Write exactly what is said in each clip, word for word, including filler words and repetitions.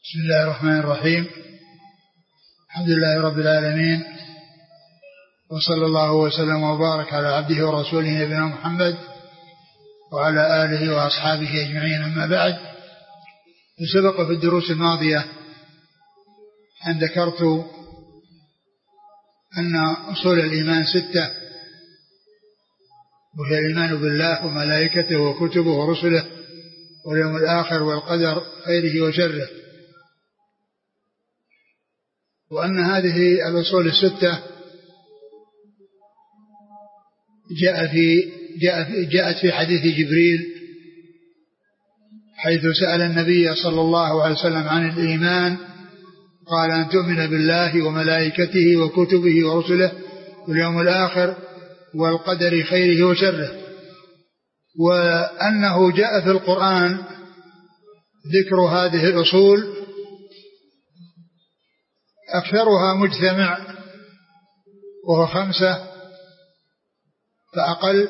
بسم الله الرحمن الرحيم. الحمد لله رب العالمين، وصلى الله وسلم وبارك على عبده ورسوله نبينا محمد وعلى آله وأصحابه أجمعين، أما بعد. سبق في الدروس الماضية أن ذكرت أن أصول الإيمان ستة، وهي الإيمان بالله وملائكته وكتبه ورسله واليوم الآخر والقدر خيره وشره، وأن هذه الأصول الستة جاء في جاء في جاءت في حديث جبريل، حيث سأل النبي صلى الله عليه وسلم عن الإيمان، قال أن تؤمن بالله وملائكته وكتبه ورسله واليوم الآخر والقدر خيره وشره، وأنه جاء في القرآن ذكر هذه الأصول أكثرها مجتمع وهو خمسة فأقل،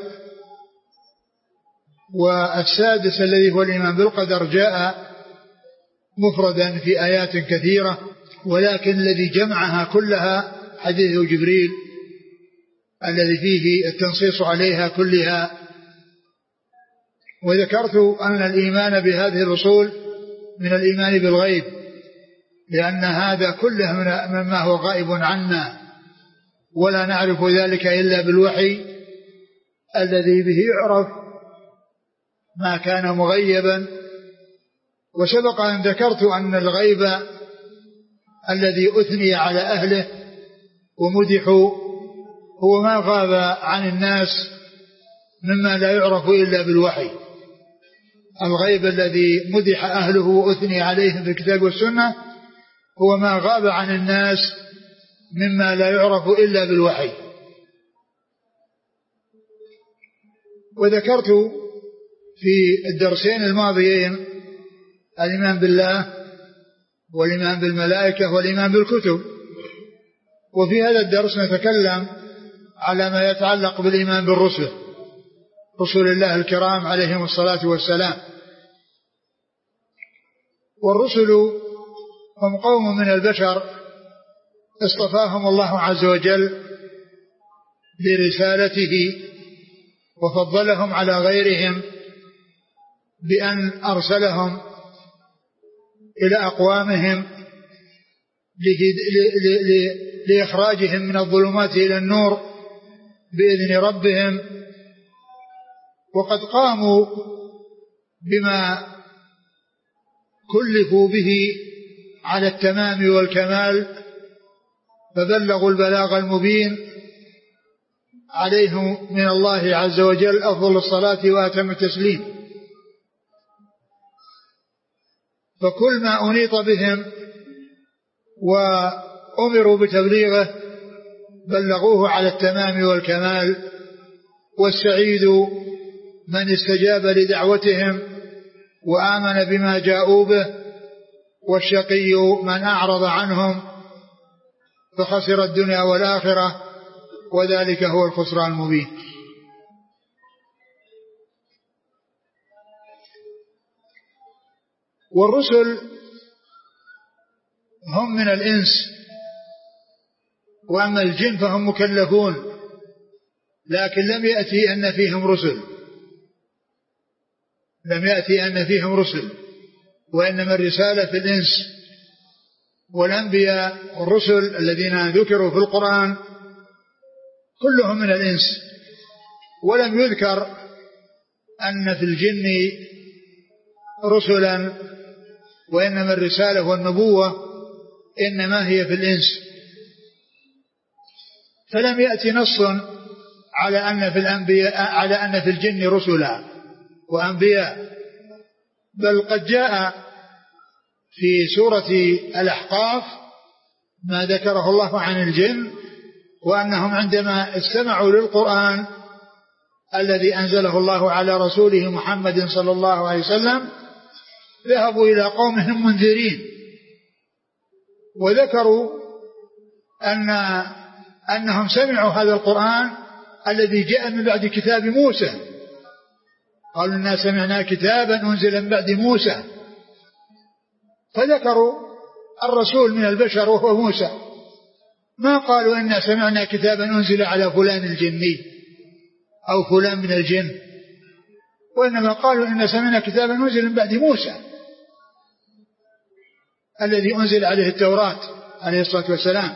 والسادس الذي هو الإيمان بالقدر جاء مفردا في آيات كثيرة، ولكن الذي جمعها كلها حديث جبريل الذي فيه التنصيص عليها كلها. وذكرت أن الإيمان بهذه الأصول من الإيمان بالغيب، لأن هذا كله مما هو غائب عنا، ولا نعرف ذلك إلا بالوحي الذي به يعرف ما كان مغيبا. وسبق أن ذكرت أن الغيب الذي أثني على أهله ومدحوا هو ما غاب عن الناس مما لا يعرف إلا بالوحي. الغيب الذي مدح أهله وأثني عليهم في الكتاب والسنة هو ما غاب عن الناس مما لا يعرف إلا بالوحي. وذكرت في الدرسين الماضيين الإيمان بالله والإيمان بالملائكة والإيمان بالكتب، وفي هذا الدرس نتكلم على ما يتعلق بالإيمان بالرسل، رسل الله الكرام عليهم الصلاة والسلام. والرسل هم قوم من البشر اصطفاهم الله عز وجل برسالته وفضلهم على غيرهم بأن أرسلهم إلى أقوامهم لإخراجهم من الظلمات إلى النور بإذن ربهم، وقد قاموا بما كلفوا به على التمام والكمال، فبلغوا البلاغ المبين، عليهم من الله عز وجل أفضل الصلاة وأتم التسليم. فكل ما أنيط بهم وأمروا بتبليغه بلغوه على التمام والكمال، والسعيد من استجاب لدعوتهم وآمن بما جاءوا به، والشقي من أعرض عنهم فخسر الدنيا والآخرة، وذلك هو الخسران المبين. والرسل هم من الإنس، وأما الجن فهم مكلفون، لكن لم يأتي أن فيهم رسل لم يأتي أن فيهم رسل وإنما الرسالة في الإنس. والأنبياء والرسل الذين ذكروا في القرآن كلهم من الإنس، ولم يذكر أن في الجن رسلا، وإنما الرسالة والنبوة إنما هي في الإنس. فلم يأتي نص على أن في الأنبياء على أن في الجن رسلا وأنبياء، بل قد جاء في سورة الأحقاف ما ذكره الله عن الجن، وأنهم عندما استمعوا للقرآن الذي أنزله الله على رسوله محمد صلى الله عليه وسلم ذهبوا إلى قومهم منذرين، وذكروا أن أنهم سمعوا هذا القرآن الذي جاء من بعد كتاب موسى، قالوا إنا سمعنا كتابا أنزل من بعد موسى، فذكروا الرسول من البشر وهو موسى، ما قالوا إنا سمعنا كتابا أنزل على فلان الجني أو فلان من الجن، وإنما قالوا إنا سمعنا كتابا أنزل من بعد موسى الذي أنزل عليه التوراة عليه الصلاة والسلام.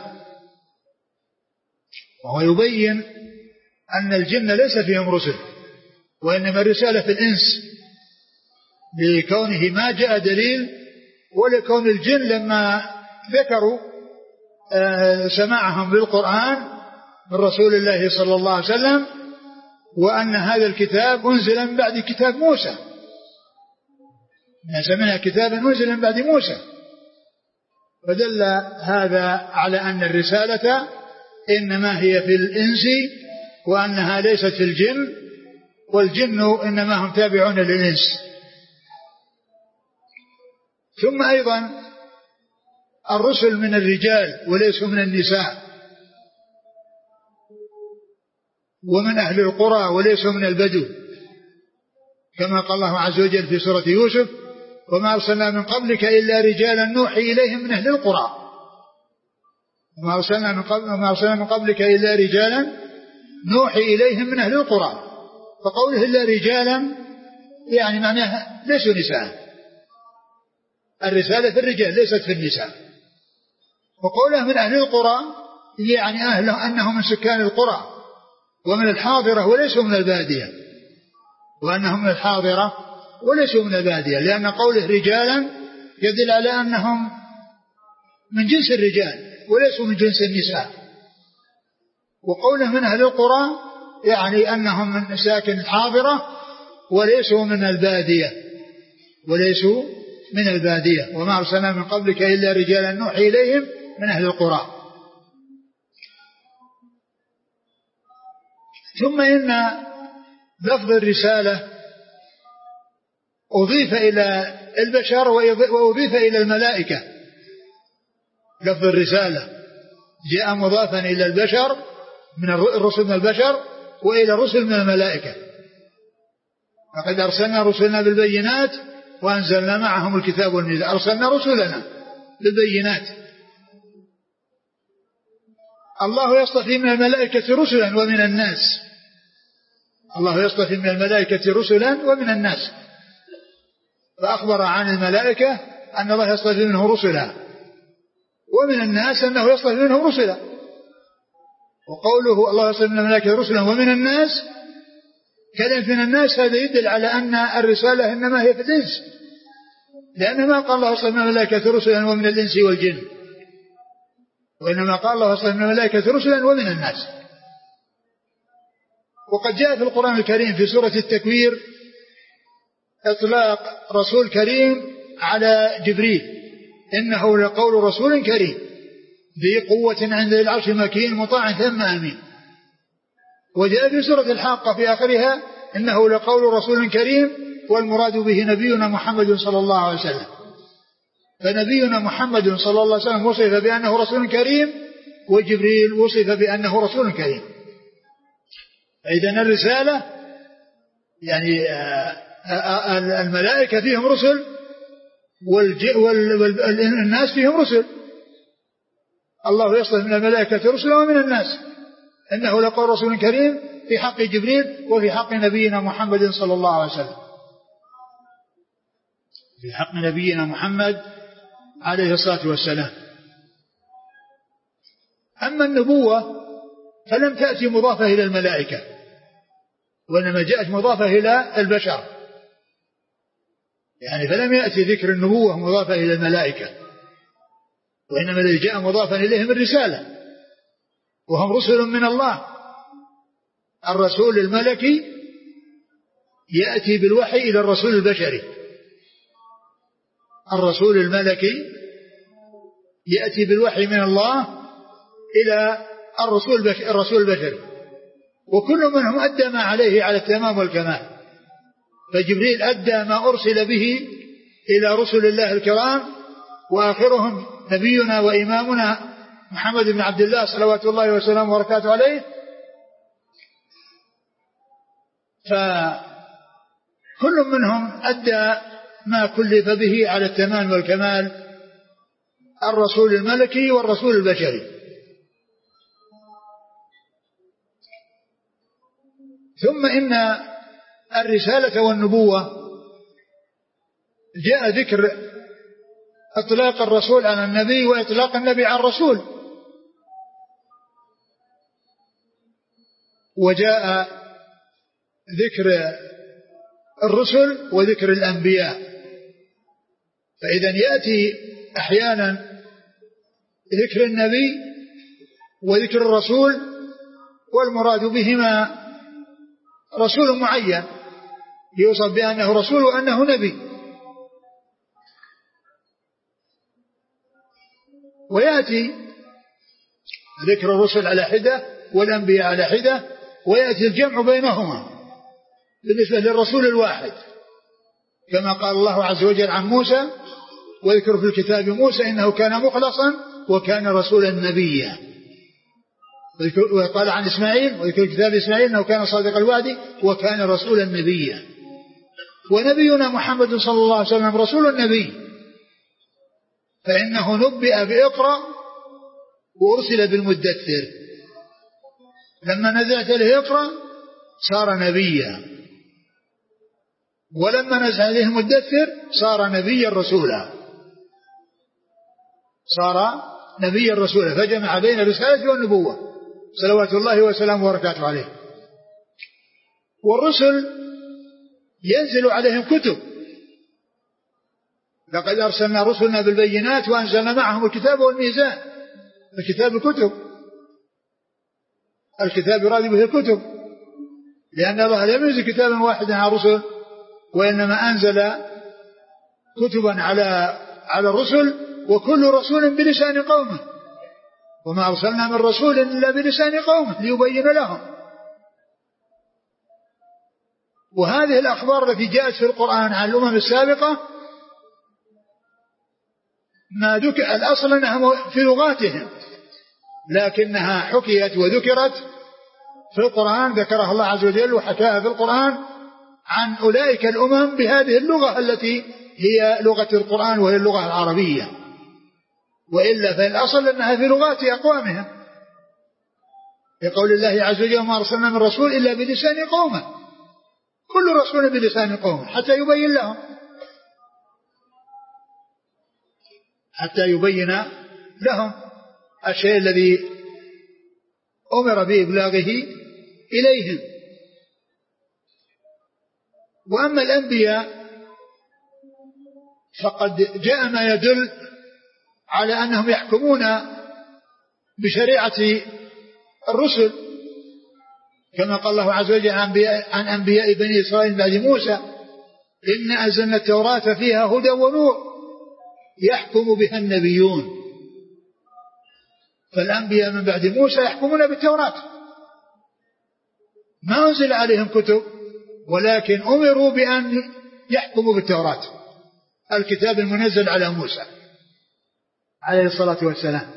وهو يبين أن الجن ليس فيهم رسل، وإنما الرسالة في الإنس، لكونه ما جاء دليل، ولكون الجن لما ذكروا سماعهم بالقرآن من رسول الله صلى الله عليه وسلم، وأن هذا الكتاب أنزل من بعد كتاب موسى، سمعنا كتابا أنزل من بعد موسى، فدل هذا على أن الرسالة إنما هي في الإنس، وأنها ليست في الجن، والجن إنما هم تابعون للإنس. ثم أيضا الرسل من الرجال وليسوا من النساء، ومن أهل القرى وليسوا من البدو، كما قال الله عز وجل في سورة يوسف: وما أرسلنا من قبلك إلا رجالا نوحي إليهم من أهل القرى. وما أرسلنا من, قبل وما أرسلنا من قبلك إلا رجالا نوحي إليهم من أهل القرى، فقوله إلا رجالا يعني معناها ليسوا نساء، الرسالة في الرجال ليست في النساء. وقوله من أهل القرى يعني أهل أنهم من سكان القرى ومن الحاضرة وليسوا من البادية، وأنهم من الحاضرة وليسوا من البادية، لأن قوله رجالا يدل على أنهم من جنس الرجال وليسوا من جنس النساء. وقوله من أهل القرى يعني أنهم من ساكن الحاضرة وليسوا من البادية وليسوا من البادية. وما أرسلنا من قبلك إلا رجالا نوحي إليهم من أهل القرى. ثم إن لفظ الرسالة أضيف إلى البشر وأضيف إلى الملائكة. لفظ الرسالة جاء مضافا إلى البشر من الرسل من البشر وإلى الرسل من الملائكة. فقد أرسلنا رسلنا بالبينات وأنزلنا معهم الكتاب والميزان. أرسلنا رسلنا بالبينات. الله يصطفي من الملائكة رسلا ومن الناس. الله يصطفي من الملائكة رسلا ومن الناس، فأخبر عن الملائكة أن الله يصطفي منه رسلا، ومن الناس أنه يصطفي منه رسلا. وقوله الله يصطفي من الملائكة رسلا ومن الناس، كلمة من الناس هذا يدل على أن الرسالة إنما هي في الإنس، لأن ما قال الله يصطفي من الملائكة رسلا ومن الإنس والجن، وإنما قال الله يصطفي من الملائكة رسلا ومن الناس. وقد جاء في القرآن الكريم في سورة التكوير إطلاق رسول كريم على جبريل: إنه لقول رسول كريم ذي قوة عند العرش مكين مطاع ثم أمين. وجاء في سورة الحاقة في آخرها: إنه لقول رسول كريم، والمراد به نبينا محمد صلى الله عليه وسلم. فنبينا محمد صلى الله عليه وسلم وصف بأنه رسول كريم، وجبريل وصف بأنه رسول كريم. إذن الرسالة يعني الملائكة فيهم رسل والناس فيهم رسل. الله يصطفي من الملائكة رسلا ومن الناس. إنه لقول رسول كريم في حق جبريل وفي حق نبينا محمد صلى الله عليه وسلم، في حق نبينا محمد عليه الصلاة والسلام. أما النبوة فلم تأتي مضافة إلى الملائكة، وإنما جاءت مضافة إلى البشر، يعني فلم يأتي ذكر النبوة مضافة إلى الملائكة، وإنما الذي جاء مضافا إليهم الرسالة، وهم رسل من الله. الرسول الملكي يأتي بالوحي إلى الرسول البشري، الرسول الملكي يأتي بالوحي من الله إلى الرسول الرسول البشري، وكل منهم أدى ما عليه على التمام والكمال. فجبريل أدى ما أرسل به إلى رسل الله الكرام، وآخرهم نبينا وإمامنا محمد بن عبد الله صلوات الله وسلامه وبركاته عليه. فكل منهم أدى ما كلف به على التمام والكمال. الرسول الملكي والرسول البشري. ثم إن الرسالة والنبوة جاء ذكر إطلاق الرسول على النبي وإطلاق النبي على الرسول، وجاء ذكر الرسل وذكر الأنبياء. فإذا يأتي أحيانا ذكر النبي وذكر الرسول، والمراد بهما رسول معين يوصف بأنه رسول وأنه نبي، ويأتي ذكر الرسل على حدة والأنبياء على حدة، ويأتي الجمع بينهما بالنسبة للرسول الواحد، كما قال الله عز وجل عن موسى: وذكر في الكتاب موسى إنه كان مخلصا وكان رسولا نبيا. وقال عن إسماعيل: وذكر في الكتاب إسماعيل إنه كان صادق الوعد وكان رسولا نبيا. ونبينا محمد صلى الله عليه وسلم رسول النبي، فإنه نبئ بإقرأ وأرسل بالمدثر، لما نزلت له إقرأ صار نبيا، ولما نزل عليه المدثر صار نبيا رسولا، صار نبيا رسولا، فجمع بين الرسالة والنبوة صلوات الله وسلامه وبركاته عليه. والرسل ينزل عليهم كتب: لقد أرسلنا رسلنا بالبينات وأنزلنا معهم الكتاب والميزان. الكتاب الكتب، الكتاب يراد به الكتب، لأن الله لم ينزل كتابا واحدا على الرسل، وإنما أنزل كتبا على على الرسل، وكل رسول بلسان قومه، وما أرسلنا من رسول إلا بلسان قومه ليبين لهم. وهذه الأخبار التي جاءت في القرآن عن الأمم السابقة ما ذكر الأصل أنها في لغاتهم، لكنها حكيت وذكرت في القرآن، ذكرها الله عز وجل وحكاها في القرآن عن أولئك الأمم بهذه اللغة التي هي لغة القرآن وهي اللغة العربية، وإلا فالأصل أنها في لغات أقوامهم، لقول الله عز وجل: ما أرسلنا من رسول إلا بلسان قومه. كل رسول بلسان قومه حتى يبين لهم، حتى يبين لهم الشيء الذي أمر بإبلاغه إليهم. وأما الأنبياء فقد جاء ما يدل على أنهم يحكمون بشريعة الرسل، كما قال الله عز وجل عن أنبياء بني إسرائيل بعد موسى: إن أنزلنا التوراة فيها هدى ونور يحكم بها النبيون. فالأنبياء من بعد موسى يحكمون بالتوراة، ما أنزل عليهم كتب، ولكن أمروا بأن يحكموا بالتوراة، الكتاب المنزل على موسى عليه الصلاة والسلام.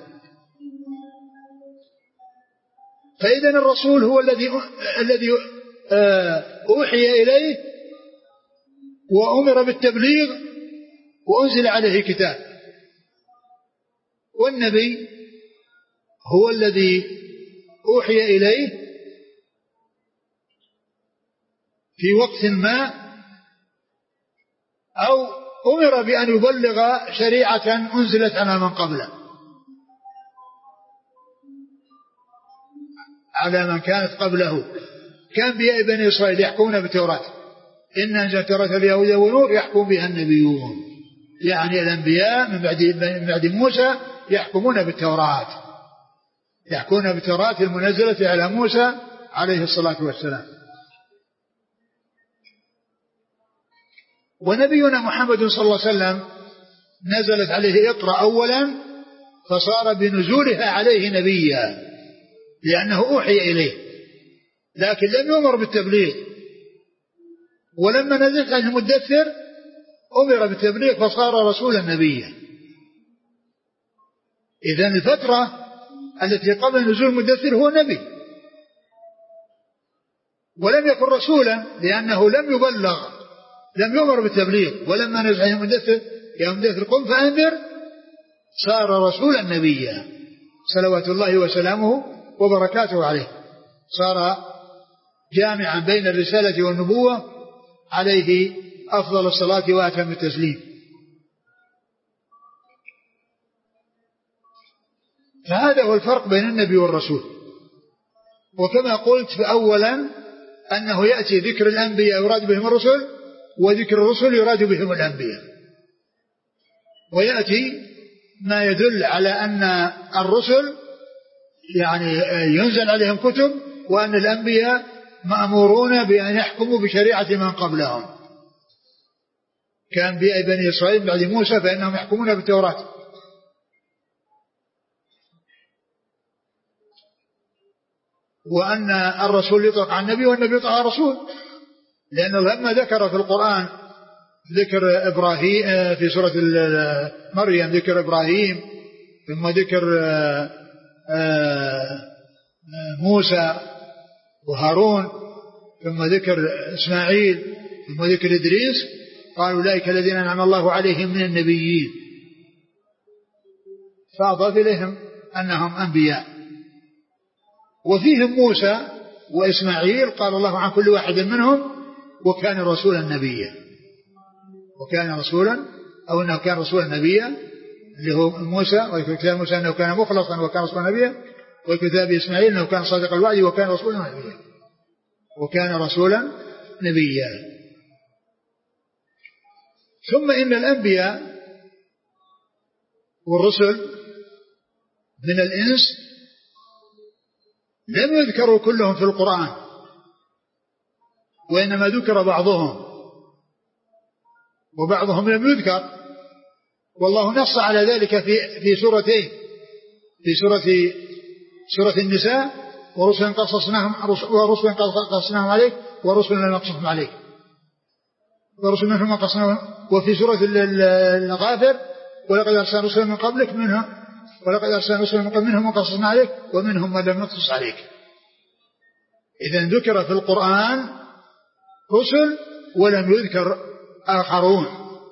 فإذا الرسول هو الذي الذي أوحي إليه وأمر بالتبليغ وأنزل عليه كتاب، والنبي هو الذي أوحي إليه في وقت ما أو أمر بأن يبلغ شريعة أنزلت على من قبله، على من كانت قبله. كان بأنبياء بني إسرائيل يحكمون بالتوراة: إن أنزلنا التوراة فيها هدى ونور يحكم بها النبيون، يعني الأنبياء من بعد من بعد موسى يحكمون بالتوراة، يحكمون بالتوراة المنزلة على موسى عليه الصلاة والسلام. ونبينا محمد صلى الله عليه وسلم نزلت عليه اقرأ أولا، فصار بنزولها عليه نبيا لأنه أوحي إليه، لكن لم يؤمر بالتبليغ. ولما نزلت عليه المدثر أمر بالتبليغ فصار رسولا نبيا. إذن الفترة التي قبل نزول المدثر هو نبي، ولم يكن رسولا لأنه لم يبلغ، لم يؤمر بالتبليغ. ولما نزل عليه المدثر: يا مدثر قم فأنذر، صار رسولا نبيا صلوات الله وسلامه وبركاته عليه، صار جامعا بين الرسالة والنبوة عليه أفضل الصلاة وأتم التسليم. فهذا هو الفرق بين النبي والرسول. وكما قلت فأولا أنه يأتي ذكر الأنبياء يراد بهم الرسل، وذكر الرسل يراد بهم الأنبياء، ويأتي ما يدل على أن الرسل يعني ينزل عليهم كتب، وأن الأنبياء مأمورون بأن يحكموا بشريعة من قبلهم، كأنبياء بني إسرائيل بعد موسى فإنهم يحكمون بالتوراة. وأن الرسول يطلق على النبي والنبي يطلق على الرسول، لأنه لما ذكر في القرآن ذكر إبراهيم في سورة مريم ذكر إبراهيم، ثم ذكر موسى وهارون، ثم ذكر إسماعيل، ثم ذكر إدريس، قال أولئك الذين أنعم الله عليهم من النبيين، فأضاف إليهم أنهم أنبياء. وفيهم موسى وإسماعيل قال الله عن كل واحد منهم وكان رسولا نبيا، وكان رسولا أو أنه كان رسولا نبيا، اللي هو موسى، وكتاب موسى أنه كان مخلصا وكان رسولا نبيا، وكتاب إسماعيل أنه كان صادق الوعد وكان رسولا نبيا، وكان رسولا نبيا. ثم إن الأنبياء والرسل من الإنس لم يذكروا كلهم في القرآن، وإنما ذكر بعضهم وبعضهم لم يذكر، والله نص على ذلك في في سورتين، في سورة سورة النساء ورسل قصصناهم ورسل قصصناهم عليك ورسل لم نقصصهم عليك ورسل منهم قصصناهم، وفي سورة الغافر ولقد أرسلنا رسلا من قبلك منهم ولقد أرسلنا رسلا من قبلك منهم وقصصنا عليك ومنهم من لم نقصص عليك. إذن ذكر في القرآن رسل ولم يذكر آخرون،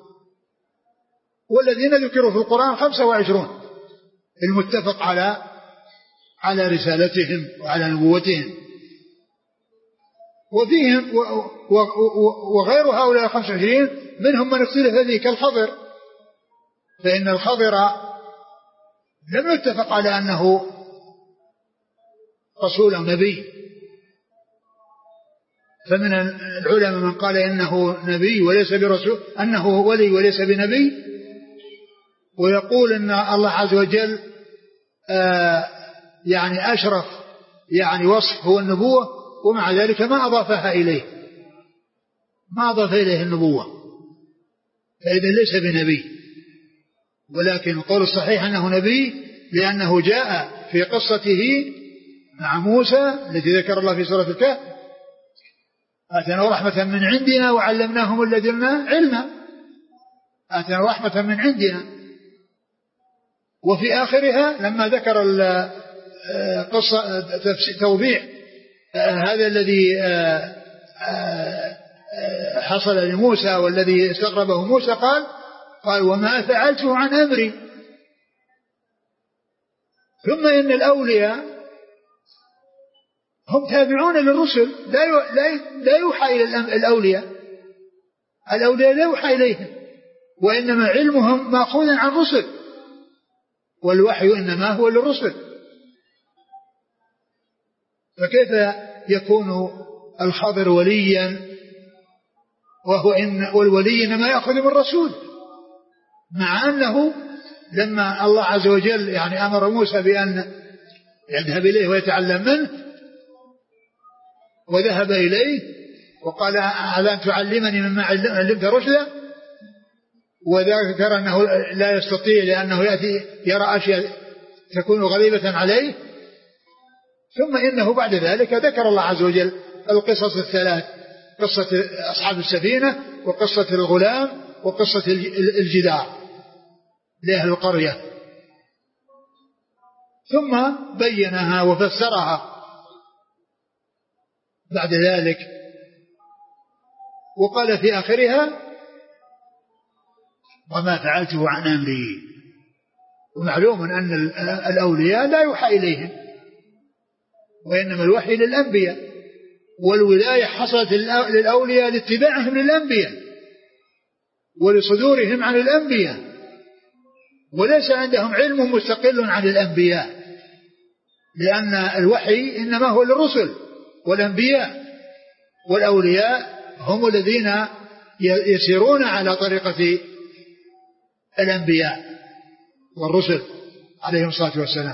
والذين ذكروا في القرآن خمسة وعشرون المتفق على على رسالتهم وعلى نبوتهم، وفيهم وغير هؤلاء خمسة وعشرين منهم من اختلف فيه كالخضر، فإن الخضر لم يتفق على أنه رسول أو نبي، فمن العلماء من قال إنه نبي وليس برسول، أنه ولي وليس بنبي، ويقول أن الله عز وجل آه يعني أشرف يعني وصف هو النبوة، ومع ذلك ما أضافها إليه، ما أضاف إليه النبوة، فإذا ليس بنبي. ولكن القول الصحيح أنه نبي، لأنه جاء في قصته مع موسى التي ذكر الله في سورة الكهف آتنا رحمة من عندنا وعلمناهم من لدنا علما، آتنا رحمة من عندنا. وفي آخرها لما ذكر قصة توضيح هذا الذي حصل لموسى والذي استغربه موسى قال قال وما فعلته عن أمري. ثم إن الأولياء هم تابعون للرسل، لا يوحى إلى الأولياء، الأولياء لا يوحى إليهم، وإنما علمهم مأخوذ عن الرسل، والوحي إنما هو للرسل. فكيف يكون الخضر وليا وهو إن والولي إنما يأخذ من الرسول، مع أنه لما الله عز وجل يعني أمر موسى بأن يذهب إليه ويتعلم منه وذهب إليه وقال ألا تعلمني مما علمت رشدا، وذكر أنه لا يستطيع لأنه يأتي يرى أشياء تكون غريبة عليه. ثم إنه بعد ذلك ذكر الله عز وجل القصص الثلاث، قصة أصحاب السفينة وقصة الغلام وقصة الجدار لأهل القرية، ثم بينها وفسرها بعد ذلك، وقال في آخرها وما فعلته عن أمري، ومعلوم أن الأولياء لا يوحى إليهم، وإنما الوحي للأنبياء، والولاية حصلت للأولياء لاتباعهم للأنبياء ولصدورهم عن الأنبياء، وليس عندهم علم مستقل عن الأنبياء، لأن الوحي إنما هو للرسل والأنبياء، والأولياء هم الذين يسيرون على طريقة الأنبياء والرسل عليهم الصلاة والسلام.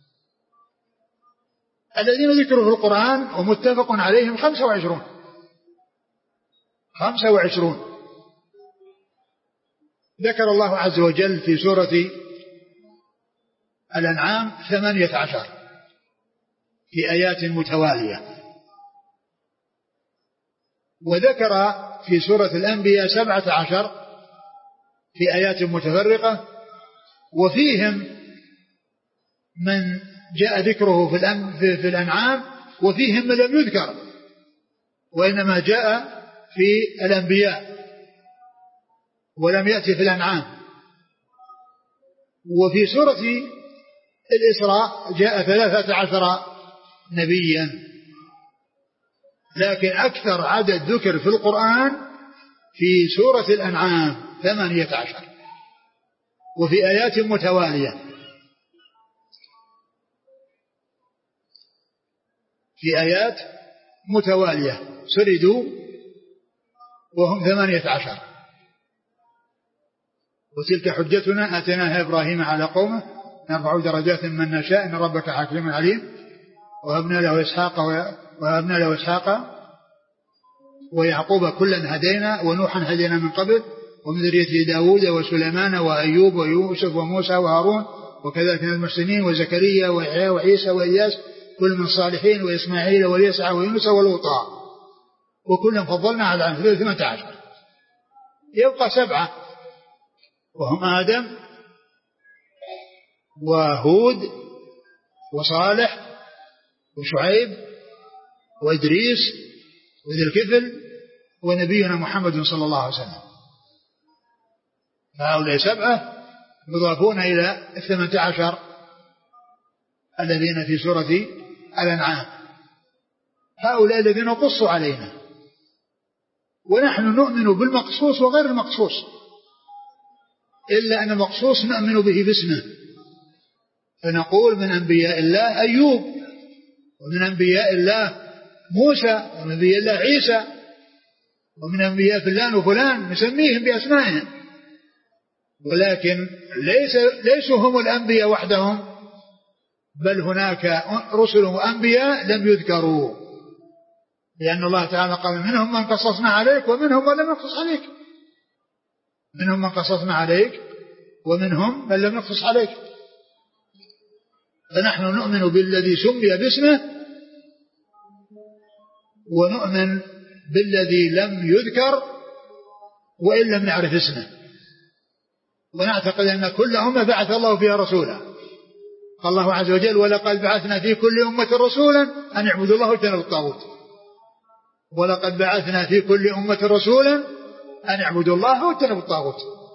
الذين ذكروا في القرآن ومتفق عليهم خمسة وعشرون خمسة وعشرون ذكر الله عز وجل في سورة الأنعام ثمانية عشر في آيات متوالية، وذكر في سورة الأنبياء سبعة عشر في آيات متفرقة، وفيهم من جاء ذكره في, في الأنعام، وفيهم من لم يذكر وإنما جاء في الأنبياء ولم يأتي في الأنعام. وفي سورة الإسراء جاء ثلاثة عشر نبيا، لكن أكثر عدد ذكر في القرآن في سورة الأنعام ثمانية عشر وفي آيات متوالية، في آيات متوالية سردوا وهم ثمانية عشر. وتلك حجتنا آتيناها إبراهيم على قومه نرفع درجات من نشاء إن ربك حكيم عليم وهبنا له إسحاق وهبنا له إسحاق ويعقوب كلا هدينا ونوحا هدينا من قبل ومن ذريته داود وسليمان وأيوب ويوسف وموسى وهارون وكذلك من المحسنين وزكريا ويحيى وعيسى وإياس كل من الصالحين وإسماعيل واليسع ويونس ولوطا وكلا فضلنا على العالمين ثمانية عشر. يبقى سبعة وهم آدم وهود وصالح وشعيب وإدريس وذي الكفل ونبينا محمد صلى الله عليه وسلم. فهؤلاء سبعة مضافون إلى الثمانية عشر الذين في سورة الأنعام. هؤلاء الذين قصوا علينا، ونحن نؤمن بالمقصوص وغير المقصوص، إلا أن المقصوص نؤمن به باسمه، فنقول من أنبياء الله أيوب، ومن أنبياء الله موسى، ومن أنبياء الله عيسى، ومن أنبياء فلان وفلان نسميهم بأسمائهم، ولكن ليس ليسوا هم الأنبياء وحدهم، بل هناك رسل وأنبياء لم يذكروا، لأن الله تعالى قال منهم من قصصنا عليك ومنهم من لم نقصص عليك، منهم من قصصنا عليك ومنهم من لم نقصص عليك. فنحن نؤمن بالذي سمي باسمه ونؤمن بالذي لم يذكر وإن لم نعرف اسمه، ونعتقد أن كل أمة بعث الله فيها رسولا. قال الله عز وجل ولقد بعثنا في كل أمة رسولا أن اعبدوا الله واجتنبوا الطاغوت، ولقد بعثنا في كل أمة رسولا أن اعبدوا الله واجتنبوا الطاغوت.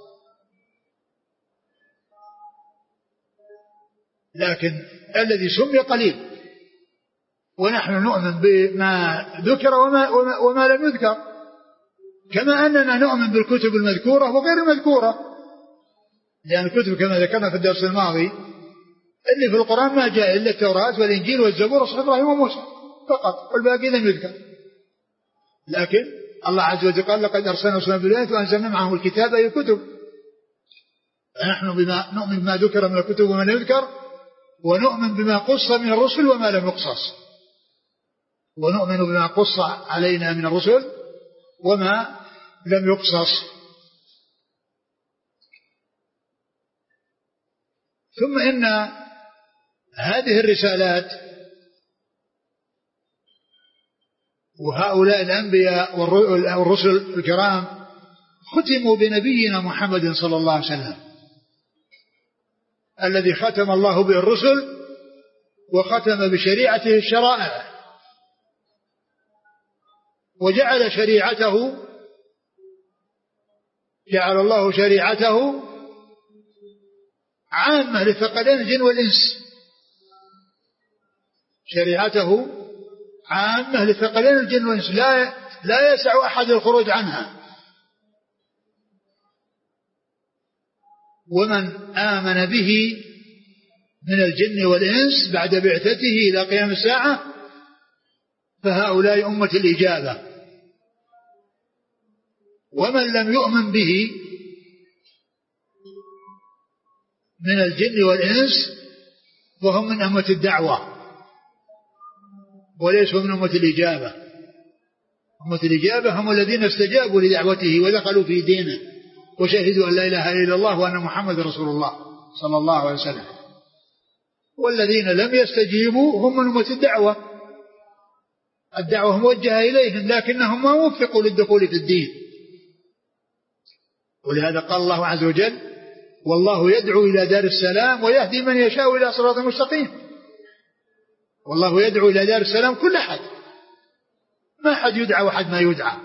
لكن الذي سمي قليل، ونحن نؤمن بما ذكر وما, وما, وما لم يذكر، كما أننا نؤمن بالكتب المذكورة وغير المذكورة، لأن الكتب كما ذكرنا في الدرس الماضي اللي في القرآن ما جاء إلا التوراة والإنجيل والزبور وصحف إبراهيم وموسى فقط، والباقي لم يذكر. لكن الله عز وجل قال لقد أرسلنا رسلا بالبينات وأنزلنا معهم الكتاب أي الكتب. نحن بما نؤمن بما ذكر من الكتب وما لم يذكر، ونؤمن بما قص من الرسل وما لم يقصص، ونؤمن بما قص علينا من الرسل وما لم يقصص. ثم إن هذه الرسالات وهؤلاء الأنبياء والرسل الكرام ختموا بنبينا محمد صلى الله عليه وسلم الذي ختم الله به الرسل وختم بشريعته الشرائع، وجعل شريعته جعل الله شريعته عامة لثقلين الجن والإنس، شريعته عامة لثقلين الجن والإنس، لا لا يسع أحد الخروج عنها. ومن آمن به من الجن والإنس بعد بعثته إلى قيام الساعة فهؤلاء أمة الإجابة، ومن لم يؤمن به من الجن والإنس فهم من أمة الدعوة وليسوا من أمة الإجابة. أمة الإجابة هم الذين استجابوا لدعوته ودخلوا في دينه وشهدوا أن لا إله إلا الله وأن محمد رسول الله صلى الله عليه وسلم. والذين لم يستجيبوا هم من أمة الدعوة، الدعوة موجهة إليهم لكنهم ما وفقوا للدخول في الدين. ولهذا قال الله عز وجل: والله يدعو إلى دار السلام ويهدي من يشاء إلى صراط مستقيم. والله يدعو إلى دار السلام كل أحد، ما أحد يدعى وأحد ما يدعى،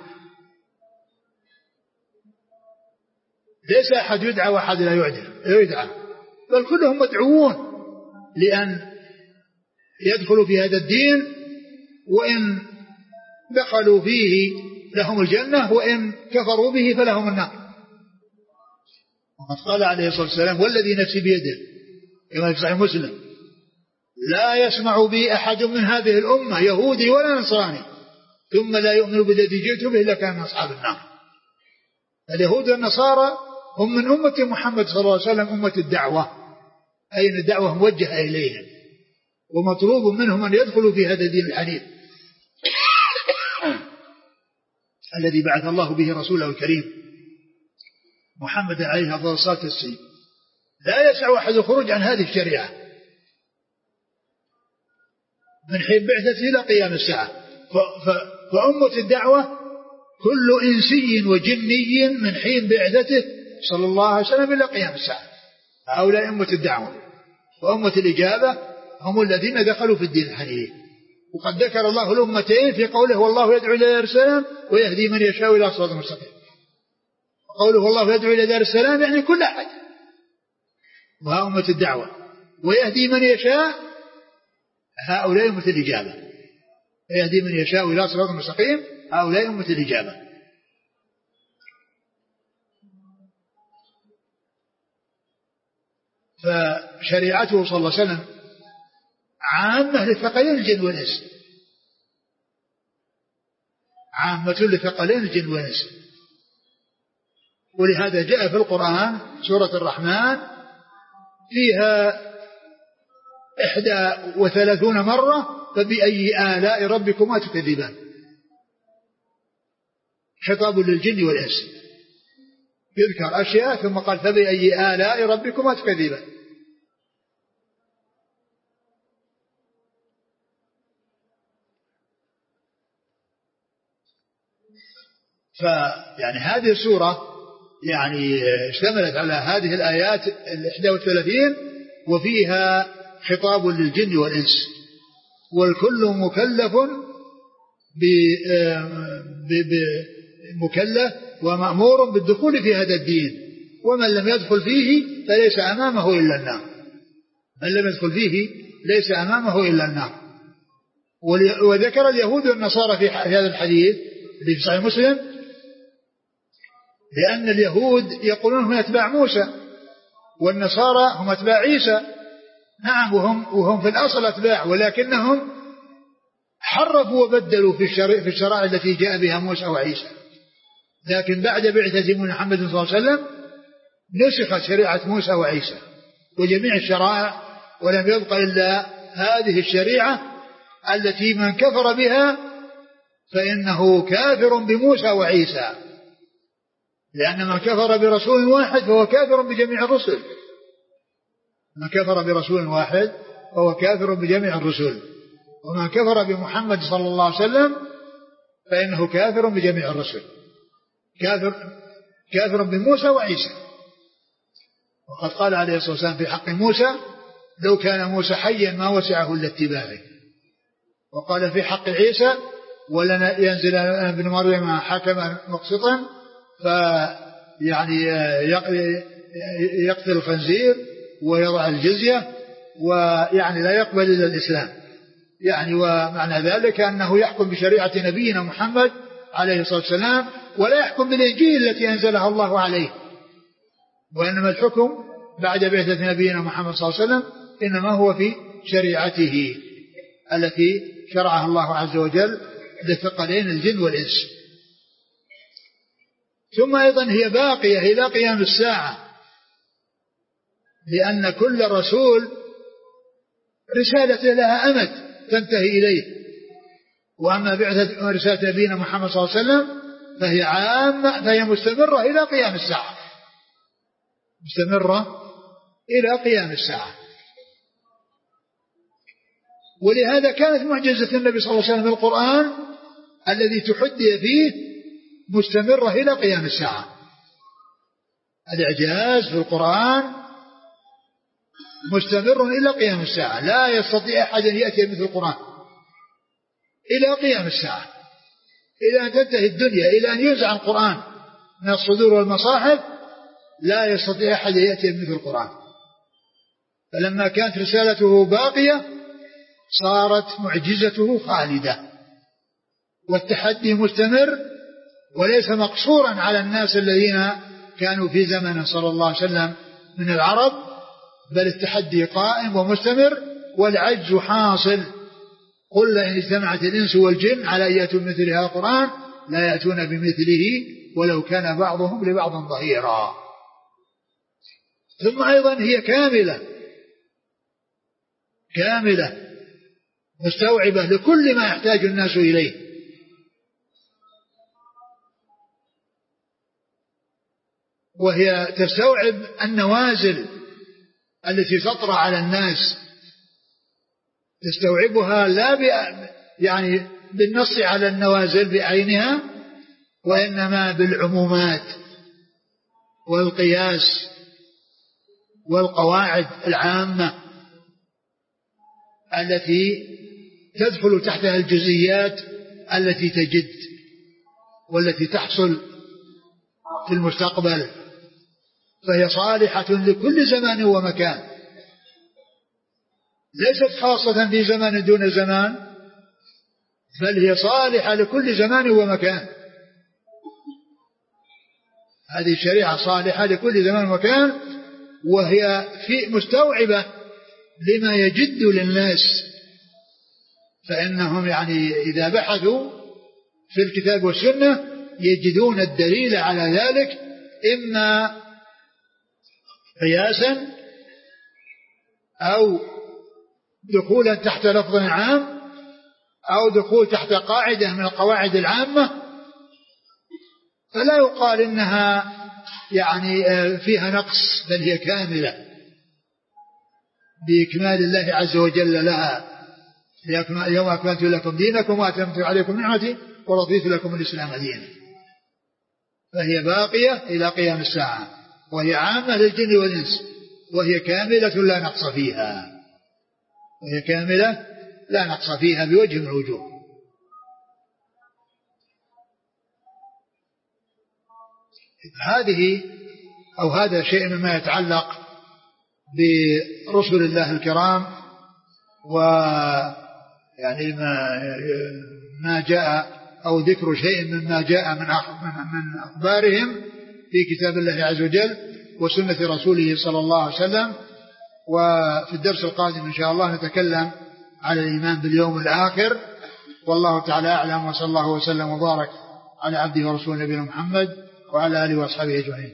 ليس أحد يدعى وأحد لا يدعى، بل كلهم مدعوون لأن يدخلوا في هذا الدين، وإن دخلوا فيه لهم الجنة وإن كفروا به فلهم النار. وقد قال عليه الصلاة والسلام: والذي نفسي بيده، كما في صحيح مسلم: لا يسمع بي أحد من هذه الأمة يهودي ولا نصراني ثم لا يؤمن بالذي جئت به إلا كان من أصحاب النار. اليهود والنصارى هم من أمة محمد صلى الله عليه وسلم أمة الدعوة، أي أن الدعوة موجهة إليهم ومطلوب منهم أن يدخلوا في هذا الدين الحنيف الذي بعث الله به رسوله الكريم محمد عليه أفضل الصلاة والسلام. لا يسع أحد الخروج عن هذه الشريعة من حين بعثته إلى قيام الساعة. فأمة الدعوة كل إنسي وجني من حين بعثته صلى الله عليه وسلم إلى قيام الساعة، هؤلاء أمة الدعوة. وأمة الإجابة هم الذين دخلوا في الدين الحنيف. وقد ذكر الله الأمتين في قوله: والله يدعو إلى دار السلام ويهدي من يشاء إلى صراط مستقيم. وقوله والله يدعو إلى دار السلام يعني كل أحد، وها أمة الدعوة. ويهدي من يشاء، هؤلاء أمة الإجابة. يهدي من يشاء إلى صراط مستقيم، هؤلاء أمة الإجابة. فشريعته صلى الله عليه وسلم عامة لثقلين الجن والإنس، عامة لثقلين الجن والإنس. ولهذا جاء في القرآن سورة الرحمن فيها إحدى وثلاثون مرة: فبأي آلاء ربكما تكذبان، خطاب للجن والإنس، يذكر أشياء ثم قال: فبأي آلاء ربكما تكذبان. فيعني هذه السورة يعني اشتملت على هذه الآيات الإحدى والثلاثين، وفيها خطاب للجن والإنس، والكل مكلف بمكلف ومأمور بالدخول في هذا الدين، ومن لم يدخل فيه فليس أمامه إلا النار. من لم يدخل فيه ليس أمامه إلا النار. وذكر اليهود والنصارى في هذا الحديث اللي في صحيح مسلم، لأن اليهود يقولون هم أتباع موسى والنصارى هم أتباع عيسى. نعم، وهم, وهم في الأصل أتباع، ولكنهم حرفوا وبدلوا في الشرائع, في الشرائع التي جاء بها موسى وعيسى. لكن بعد بعثة محمد صلى الله عليه وسلم نسخت شريعة موسى وعيسى وجميع الشرائع، ولم يبق إلا هذه الشريعة التي من كفر بها فإنه كافر بموسى وعيسى، لأن من كفر برسول واحد فهو كافر بجميع الرسل. من كفر برسول واحد فهو كافر بجميع الرسل، ومن كفر بمحمد صلى الله عليه وسلم فإنه كافر بجميع الرسل، كافر كافر بموسى وعيسى. وقد قال عليه الصلاة والسلام في حق موسى: لو كان موسى حيا ما وسعه إلا اتباعه. وقال في حق عيسى: ولن ينزل ابن مريم حكما مقسطا فيعني يقتل الخنزير ويضع الجزية، ويعني لا يقبل إلا الإسلام. يعني ومعنى ذلك أنه يحكم بشريعة نبينا محمد عليه الصلاة والسلام، ولا يحكم بالإنجيل التي أنزلها الله عليه، وإنما الحكم بعد بعثة نبينا محمد صلى الله عليه وسلم إنما هو في شريعته التي شرعها الله عز وجل لثقلين الجن والإنس. ثم أيضا هي باقية إلى قيام الساعة، لأن كل رسول رسالة لها أمد تنتهي إليه، وأما بعثة رسالة نبينا محمد صلى الله عليه وسلم فهي عامة، فهي مستمرة إلى قيام الساعة، مستمرة إلى قيام الساعة. ولهذا كانت معجزة النبي صلى الله عليه وسلم في القرآن الذي تحدي فيه مستمرة إلى قيام الساعة. الإعجاز في القرآن مستمر إلى قيام الساعة، لا يستطيع أحد أن يأتي مثل القرآن إلى قيام الساعة، إلى أن تنتهي الدنيا، إلى أن ينزع القرآن من الصدور والمصاحف، لا يستطيع أحد أن يأتي مثل القرآن. فلما كانت رسالته باقية صارت معجزته خالدة، والتحدي مستمر، وليس مقصورا على الناس الذين كانوا في زمنه صلى الله عليه وسلم من العرب، بل التحدي قائم ومستمر، والعجز حاصل. قل لئن اجتمعت الإنس والجن على أن يأتوا بمثل هذا القرآن لا يأتون بمثله ولو كان بعضهم لبعض ظهيرا. ثم أيضا هي كاملة كاملة مستوعبة لكل ما يحتاج الناس إليه، وهي تستوعب النوازل التي تطرأ على الناس، تستوعبها لا ب... يعني بالنص على النوازل بعينها، وإنما بالعمومات والقياس والقواعد العامة التي تدخل تحتها الجزئيات التي تجد والتي تحصل في المستقبل، فهي صالحة لكل زمان ومكان، ليست خاصة في زمان دون زمان، بل هي صالحة لكل زمان ومكان. هذه الشريعة صالحة لكل زمان ومكان، وهي في مستوعبة لما يجد للناس، فإنهم يعني إذا بحثوا في الكتاب والسنة يجدون الدليل على ذلك، إما قياسا أو دخولا تحت لفظ عام أو دخول تحت قاعدة من القواعد العامة، فلا يقال إنها يعني فيها نقص، بل هي كاملة بإكمال الله عز وجل لها. اليوم أكملت لكم دينكم وأتممت عليكم نعمتي ورضيت لكم الإسلام دينا. فهي باقية إلى قيام الساعة، وهي عامة للجن والإنس، وهي كاملة لا نقص فيها، وهي كاملة لا نقص فيها بوجه من الوجوه. هذه أو هذا شيء مما يتعلق برسل الله الكرام، ويعني ما ما جاء أو ذكر شيء مما جاء من من أخبارهم في كتاب الله عز وجل وسنة رسوله صلى الله عليه وسلم. وفي الدرس القادم إن شاء الله نتكلم على الإيمان باليوم الآخر، والله تعالى أعلم، وصلى الله وسلم وبارك على عبده ورسوله نبينا محمد وعلى آله وأصحابه أجمعين.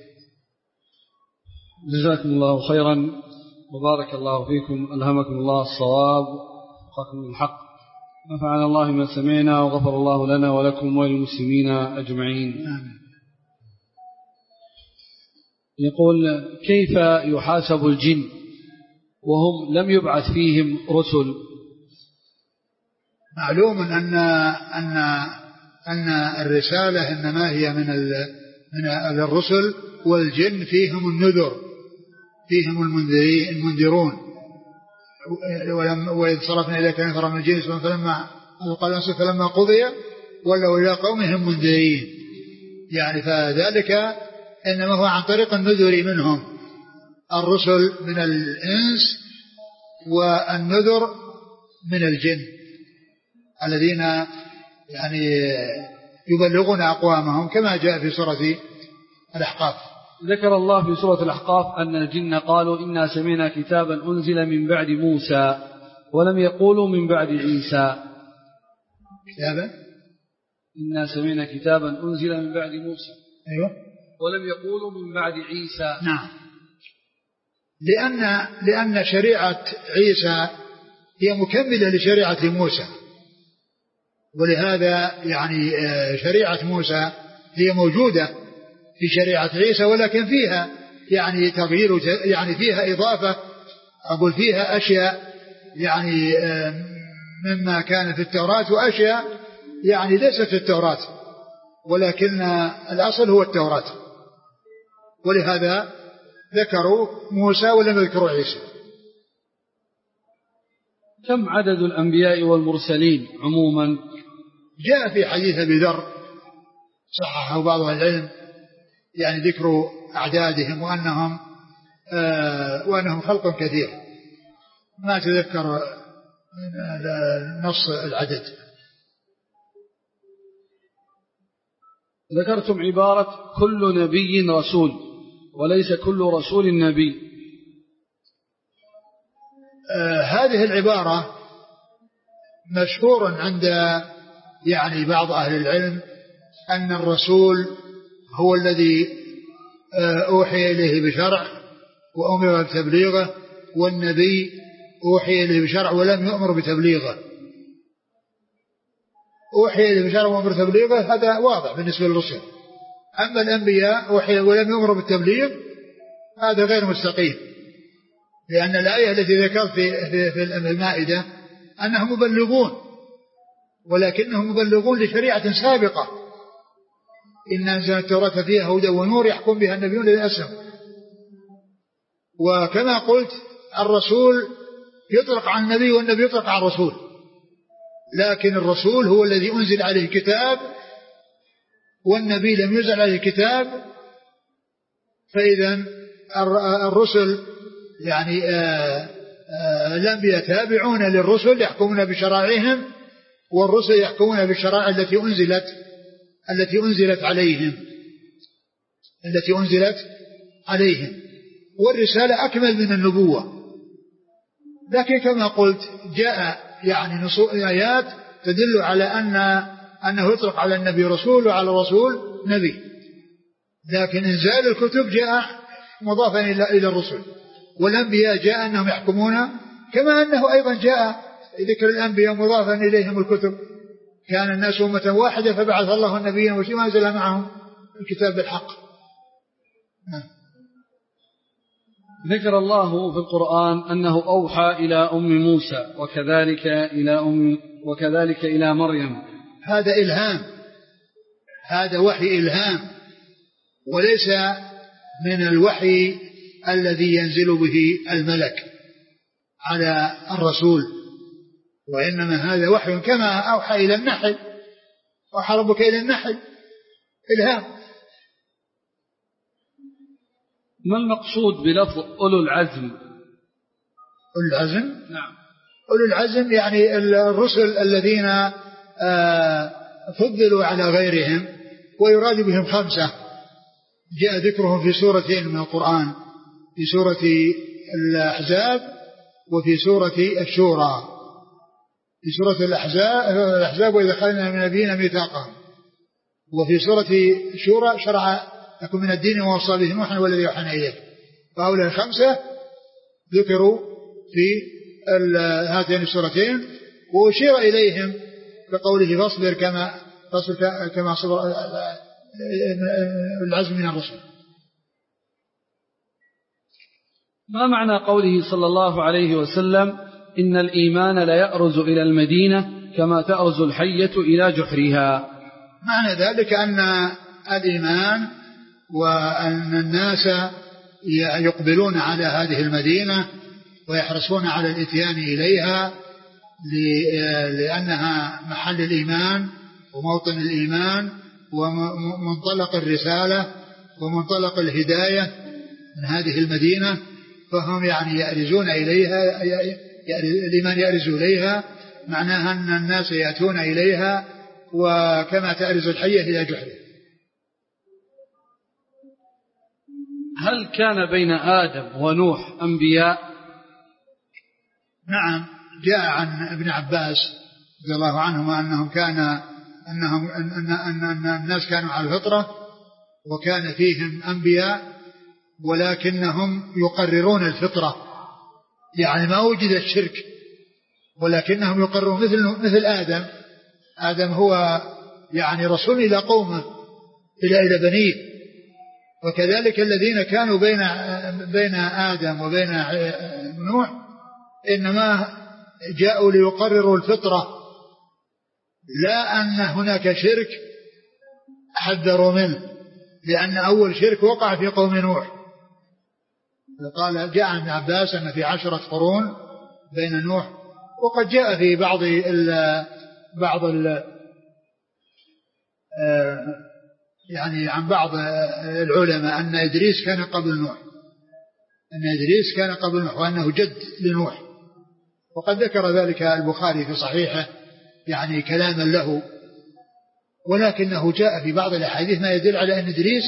جزاكم الله خيرا وبارك الله فيكم، ألهمكم الله الصواب وفقكم الحق، نفعنا الله ما سمعنا وغفر الله لنا ولكم وللمسلمين أجمعين. آمين. يقول: كيف يحاسب الجن وهم لم يبعث فيهم رسل؟ معلوم أن أن أن الرسالة إنما هي من من الرسل، والجن فيهم النذر، فيهم المنذرون. وإذ صرفنا إليك نفرا من الجن فلما قال فلما قضي ولوا إلى قومهم منذرين، يعني فذلك إنما هو عن طريق النذر منهم الرسل من الإنس والنذر من الجن الذين يعني يبلغون أقوامهم كما جاء في سورة الأحقاف. ذكر الله في سورة الأحقاف أن الجن قالوا إنا سمعنا كتابا أنزل من بعد موسى ولم يقولوا من بعد عيسى. كتابا إنا سمعنا كتابا أنزل من بعد موسى أيوة ولم يقولوا من بعد عيسى. نعم، لأن لأن شريعة عيسى هي مكملة لشريعة موسى، ولهذا يعني شريعة موسى هي موجودة في شريعة عيسى، ولكن فيها يعني تغيير، يعني فيها إضافة، أقول فيها أشياء يعني مما كان في التوراة وأشياء يعني ليست في التوراة، ولكن الأصل هو التوراة، ولهذا ذكروا موسى ولم يذكروا عيسى. كم عدد الأنبياء والمرسلين عموما؟ جاء في حديث أبي ذر صححه بعض العلم يعني ذكر أعدادهم وأنهم آه وأنهم خلق كثير، ما تذكر نص العدد. ذكرتم عبارة كل نبي رسول وليس كل رسول نبي. آه هذه العبارة مشهور عند يعني بعض أهل العلم أن الرسول هو الذي آه أوحي إليه بشرع وأمر بتبليغه، والنبي أوحي إليه بشرع ولم يؤمر بتبليغه. أوحي إليه بشرع وأمر بتبليغه هذا واضح بالنسبة للرسل، أما الأنبياء أوحي ولم يؤمر بالتبليغ هذا غير مستقيم، لأن الآية التي ذكرت في, في, في المائدة أنهم مبلغون، ولكنهم مبلغون لشريعة سابقة، إن أنزلنا التوراة فيها هدى ونور يحكم بها النبيون الذين أسلموا. وكما قلت الرسول يطلق على النبي والنبي يطلق على الرسول، لكن الرسول هو الذي أنزل عليه كتاب والنبي لم ينزل عليه كتاب، فإذا الرسل يعني الأنبياء تابعون للرسل يحكمون بشرائعهم، والرسل يحكمون بالشرائع التي أنزلت التي أنزلت عليهم التي أنزلت عليهم والرسالة أكمل من النبوة. لكن كما قلت جاء يعني نصوص آيات تدل على أن أنه يطلق على النبي رسول وعلى الرسول نبي، لكن إنزال الكتب جاء مضافا إلى الرسل، والأنبياء جاء أنهم يحكمون، كما أنه أيضا جاء ذكر الأنبياء مضافا إليهم الكتب. كان الناس أمة واحدة فبعث الله النبيين وما أنزل معهم الكتاب بالحق. ذكر الله في القرآن أنه أوحى إلى أم موسى وكذلك إلى أم وكذلك إلى مريم. هذا إلهام، هذا وحي إلهام، وليس من الوحي الذي ينزل به الملك على الرسول، وإنما هذا وحي كما أوحى إلى النحل، أوحى ربك إلى النحل إلهام. ما المقصود بلفظ أولو العزم؟ أولو العزم؟ نعم، أولو العزم يعني الرسل الذين فضلوا على غيرهم، ويراد بهم خمسة جاء ذكرهم في سورتين من القرآن، في سورة الأحزاب وفي سورة الشورى. في سورة الأحزاب, الأحزاب وإذا أخذنا من نبينا ميثاقهم، وفي سورة الشورى شرع لكم من الدين ووصى به نوحا والذي أوحينا إليه. فهؤلاء الخمسة ذكروا في هاتين السورتين، وأشير إليهم بقوله فاصبر كما فاصبر كما صبر العزم من الرسل. ما معنى قوله صلى الله عليه وسلم إن الإيمان لا يأرز إلى المدينة كما تأرز الحية إلى جحرها؟ معنى ذلك أن الإيمان وأن الناس يقبلون على هذه المدينة ويحرصون على الإتيان إليها لأنها محل الإيمان وموطن الإيمان ومنطلق الرسالة ومنطلق الهداية من هذه المدينة، فهم يعني يأرزون إليها، الإيمان يأرز إليها، معناها أن الناس يأتون إليها وكما تأرز الحية إلى جحره. هل كان بين آدم ونوح أنبياء؟ نعم، جاء عن ابن عباس رضي الله عنهما أنهم كان أنهم أن, أن, أن, أن الناس كانوا على الفطرة وكان فيهم أنبياء ولكنهم يقررون الفطرة، يعني ما وجد الشرك ولكنهم يقررون مثل مثل آدم. آدم هو يعني رسول إلى قومه إلى إلى بنيه، وكذلك الذين كانوا بين بين آدم وبين نوح إنما جاءوا ليقرروا الفطرة، لا أن هناك شرك حذروا منه، لأن أول شرك وقع في قوم نوح. قال جاء عن ابن عباس أن في عشرة قرون بين نوح، وقد جاء في بعض ال بعض ال يعني عن بعض العلماء أن إدريس كان قبل نوح، أن إدريس كان قبل نوح وأنه جد لنوح، وقد ذكر ذلك البخاري في صحيحه يعني كلاما له، ولكنه جاء في بعض الأحاديث ما يدل على أن إدريس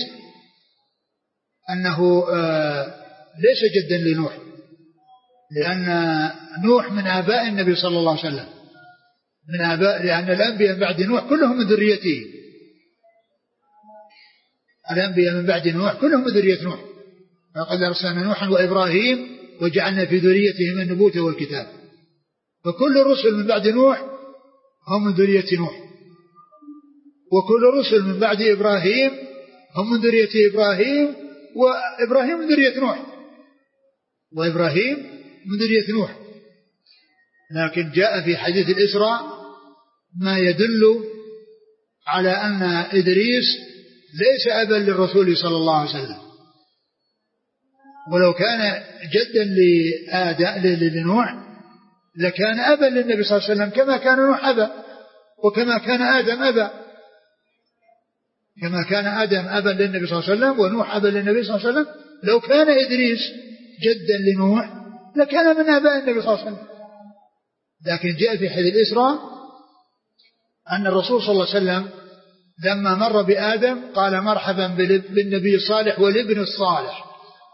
أنه ليس جدا لنوح، لأن نوح من آباء النبي صلى الله عليه وسلم، من آباء، لأن الأنبياء بعد نوح كلهم من ذريته، الأنبياء من بعد نوح كلهم من ذرية نوح، فقد أرسلنا نوحا وإبراهيم وجعلنا في ذريتهم النبوة والكتاب، فكل الرسل من بعد نوح هم من ذرية نوح، وكل الرسل من بعد إبراهيم هم من ذرية إبراهيم، وإبراهيم من ذرية نوح، وإبراهيم من ذرية نوح. لكن جاء في حديث الإسراء ما يدل على أن إدريس ليس أبا للرسول صلى الله عليه وسلم، ولو كان جدا لنوح لكان أبا للنبي صلى الله عليه وسلم، كما كان نوح أبا، وكما كان آدم أبا، كما كان آدم أبا للنبي صلى الله عليه وسلم ونوح أبا للنبي صلى الله عليه وسلم. لو كان إدريس جدا لنوح لكان من آباء النبي صلى الله عليه وسلم. لكن جاء في حديث الإسراء أن الرسول صلى الله عليه وسلم لما مر بآدم قال مرحبا بالنبي الصالح والابن الصالح،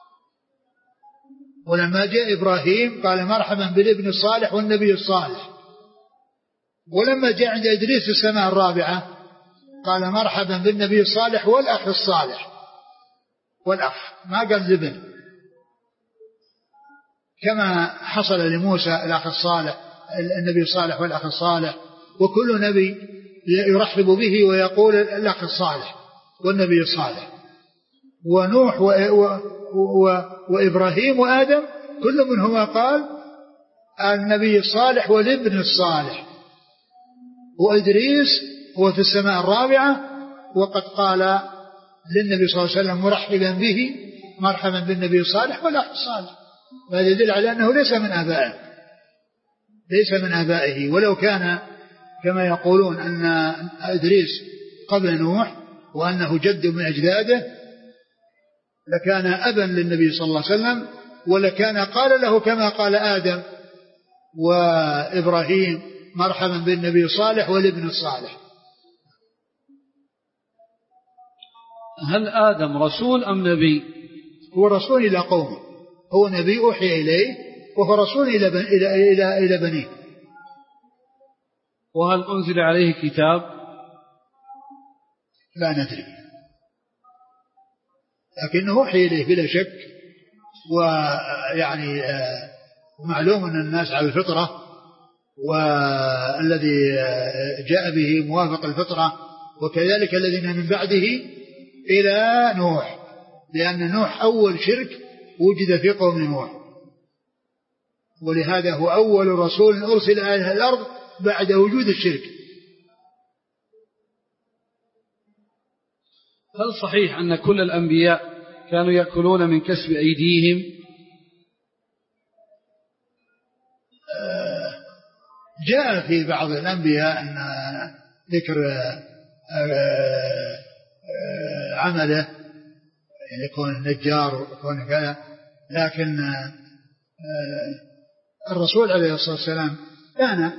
ولما جاء إبراهيم قال مرحبا بالابن الصالح والنبي الصالح، ولما جاء عند إدريس في السماء الرابعة قال مرحبا بالنبي الصالح والأخ الصالح، والأخ ما قال الابن، كما حصل لموسى الأخ الصالح النبي الصالح والأخ الصالح، وكل نبي يرحب به ويقول الأخ الصالح والنبي الصالح. ونوح و و و وإبراهيم وآدم كل منهما قال النبي الصالح والابن الصالح، وإدريس هو في السماء الرابعة وقد قال للنبي صلى الله عليه وسلم مرحبا به مرحبا بالنبي الصالح والأخ الصالح. وهذا يدل على أنه ليس من آبائه، ليس من آبائه، ولو كان كما يقولون أن إدريس قبل نوح وأنه جد من أجداده لكان أبا للنبي صلى الله عليه وسلم، ولكان قال له كما قال آدم وإبراهيم مرحبا بالنبي الصالح والابن الصالح. هل آدم رسول أم نبي؟ هو رسول إلى قومه، هو نبي أوحي إليه، وهو رسول إلى بن... إلى إلى إلى بنيه. وهل أنزل عليه كتاب؟ لا ندري، لكنه أوحي إليه بلا شك، ويعني معلوم أن الناس على الفطرة، والذي جاء به موافق الفطرة، وكذلك الذين من بعده إلى نوح، لأن نوح أول شرك وجد في قوم نوح، ولهذا هو أول رسول أرسل إلى الأرض بعد وجود الشرك. هل صحيح أن كل الأنبياء كانوا يأكلون من كسب أيديهم؟ جاء في بعض الأنبياء أن ذكر عمله، يعني يكون النجار ويكون كذا، لكن الرسول عليه الصلاة والسلام كان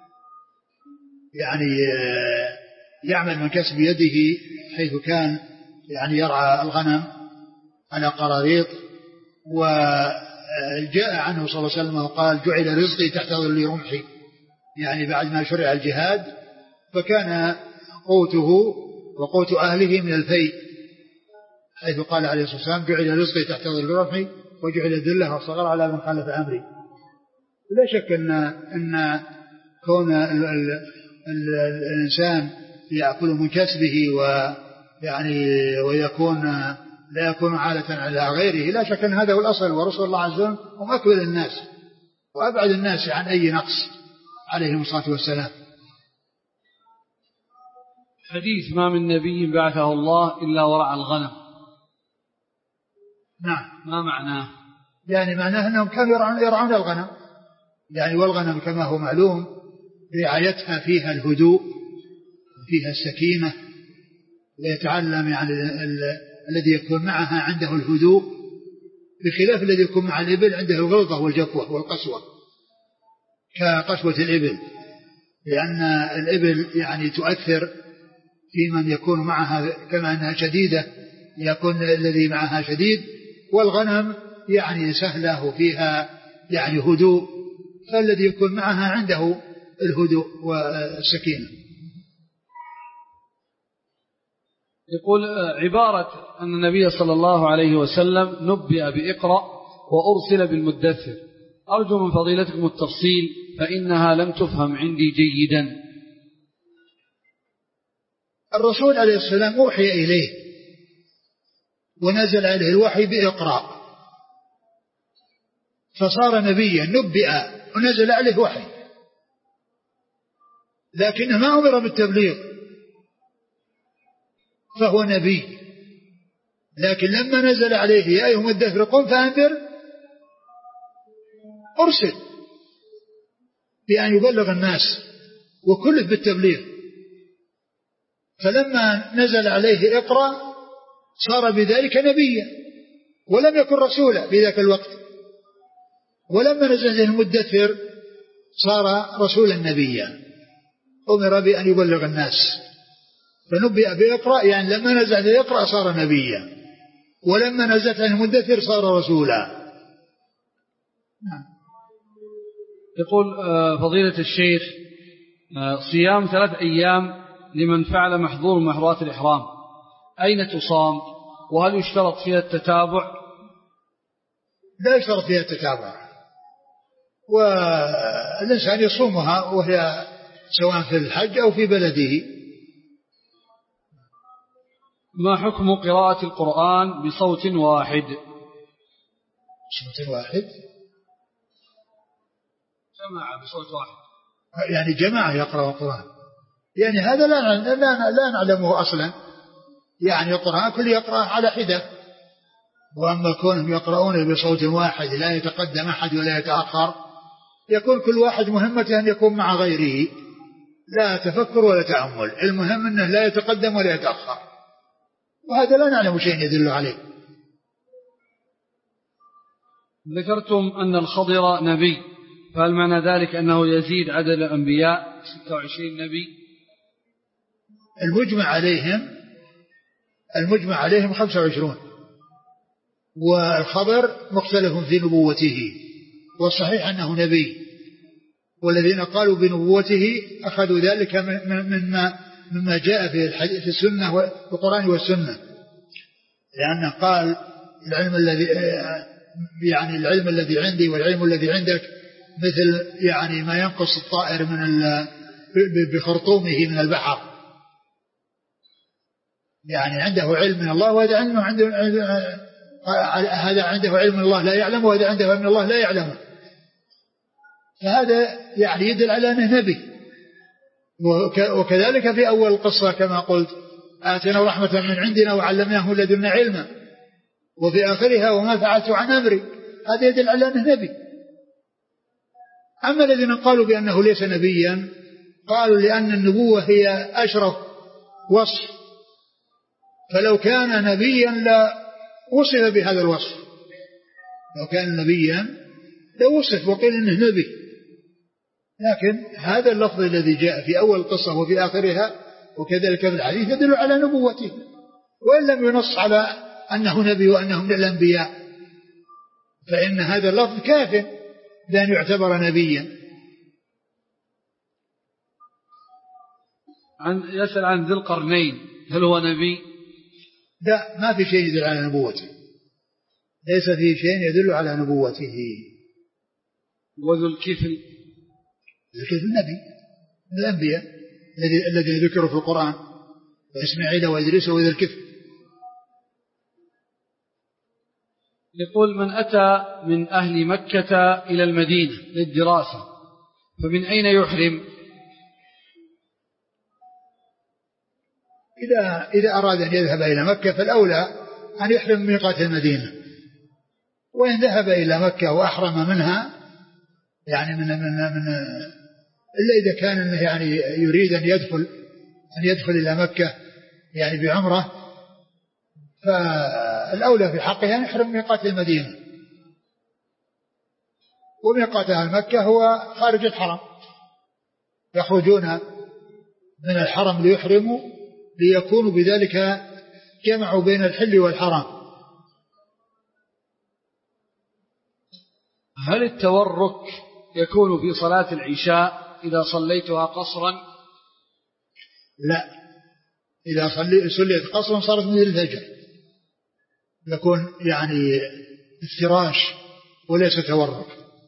يعني يعمل من كسب يده، حيث كان يعني يرعى الغنم على قراريط. وجاء عنه صلى الله عليه وسلم وقال جعل رزقي تحت ظل رمحي، يعني بعد ما شرع الجهاد فكان قوته وقوت أهله من الفيء، حيث قال عليه الصلاة والسلام جعل رزقي تحت ظل رمحي وجعل الذلة والصغار على من خالف أمري. لا شك أن, أن كون ال ال ال الإنسان يأكل من كسبه ويعني ويكون لا يكون عالة على غيره، لا شك أن هذا هو الأصل. ورسول الله عز وجل هم أكبر الناس وأبعد الناس عن أي نقص عليهم الصلاة والسلام. حديث ما من نبي بعثه الله إلا ورعى الغنم، نعم، ما معناه؟ يعني معناه أنهم كانوا يرعون الغنم، يعني والغنم كما هو معلوم رعايتها فيها الهدوء فيها السكينة، ويتعلم يعني الذي يكون معها عنده الهدوء، بخلاف الذي يكون مع الإبل عنده الغلظة والجفوة والقسوة كقسوة الإبل، لأن الإبل يعني تؤثر في من يكون معها كما أنها شديدة يكون الذي معها شديد، والغنم يعني سهلة وفيها يعني هدوء، فالذي يكون معها عنده الهدوء والسكينة. يقول عبارة أن النبي صلى الله عليه وسلم نبئ بإقرأ وأرسل بالمدثر، أرجو من فضيلتكم التفصيل فإنها لم تفهم عندي جيدا. الرسول عليه السلام أوحي إليه ونزل عليه الوحي بإقرأ فصار نبيا، نبئ ونزل عليه وحي، لكن ما أمر بالتبليغ فهو نبي. لكن لما نزل عليه يا أيها المدثر قم فأنذر أرسل بأن يبلغ الناس وكلف بالتبليغ، فلما نزل عليه اقرأ صار بذلك نبيا ولم يكن رسولا في ذاك الوقت، ولما نزل عليه المدثر صار رسولا نبيا، أمر بأن يبلغ الناس. فنبئ بإقرأ يعني لما نزل عليه اقرأ صار نبيا، ولما نزلت عليه المدثر صار رسولا. نعم. يقول فضيلة الشيخ صيام ثلاث أيام لمن فعل محظور محظورات الإحرام أين تصام؟ وهل يشترط فيها التتابع؟ لا يشترط فيها التتابع، والإنسان يصومها وهي سواء في الحج أو في بلده. ما حكم قراءة القرآن بصوت واحد؟ صوت واحد جماعة بصوت واحد، يعني جماعة يقرأ القرآن، يعني هذا لا لا لا نعلمه أصلا، يعني القرآن كل يقرأ على حدة، وأما كونهم يقرؤون بصوت واحد لا يتقدم أحد ولا يتأخر، يكون كل واحد مهمته أن يكون مع غيره، لا تفكر ولا تأمل، المهم أنه لا يتقدم ولا يتأخر، وهذا لا نعلم شيء يدل عليه. ذكرتم أن الخضر نبي، فهل معنى ذلك أنه يزيد عدد الأنبياء ستة وعشرين نبي؟ المجمع عليهم المجمع عليهم خمسة وعشرون، والخبر مختلف في نبوته، والصحيح أنه نبي، والذين قالوا بنبوته أخذوا ذلك مما مما جاء في في السنة والقرآن والسنة، لأنه قال العلم الذي يعني العلم الذي عندي والعلم الذي عندك مثل يعني ما ينقص الطائر من بخرطومه من البحر، يعني عنده علم من الله وهذا علم عنده هذا عنده علم من الله لا يعلم وهذا عنده علم من الله لا يعلمه، فهذا يعني يدل على أنه نبي. وكذلك في أول القصة كما قلت آتنا رحمة من عندنا وعلمناه لدنا علما، وفي آخرها وما فعلت عن أمري، هذا يدل على أنه نبي. أما الذين قالوا بأنه ليس نبيا قالوا لأن النبوة هي أشرف وصف، فلو كان نبيا لا وصف بهذا الوصف، لو كان نبيا لو وصف وقيل إنه نبي، لكن هذا اللفظ الذي جاء في أول القصة وفي آخرها وكذلك في الحديث يدل على نبوته، وإن لم ينص على أنه نبي وأنه من الأنبياء فإن هذا اللفظ كاف لأن يعتبر نبيا. عن يسأل عن ذي القرنين هل هو نبي؟ لا، ما في شيء يدل على نبوته، ليس فيه شيء يدل على نبوته. وذو الكفل؟ ذو الكفل نبي من الأنبياء الذين ذكروا في القرآن، إسماعيل وإدريس وذو الكفل. يقول من أتى من أهل مكة إلى المدينة للدراسة فمن أين يحرم؟ إذا إذا أراد أن يذهب إلى مكة فالأولى أن يحرم من ميقات المدينة، وإن ذهب إلى مكة وأحرم منها يعني من من من إلا إذا كان إنه يعني يريد أن يدخل أن يدخل إلى مكة يعني بعمرة، فالأولى في حقه أن يحرم ميقات المدينة، وميقات أهل مكة هو خارج الحرم، يخرجون من الحرم ليحرموا ليكونوا بذلك جمعوا بين الحل والحرام. هل التورك يكون في صلاة العشاء إذا صليتها قصرا؟ لا، إذا صلي صليت قصرا صارت مثل الفجر، يكون يعني افتراش وليس تورك.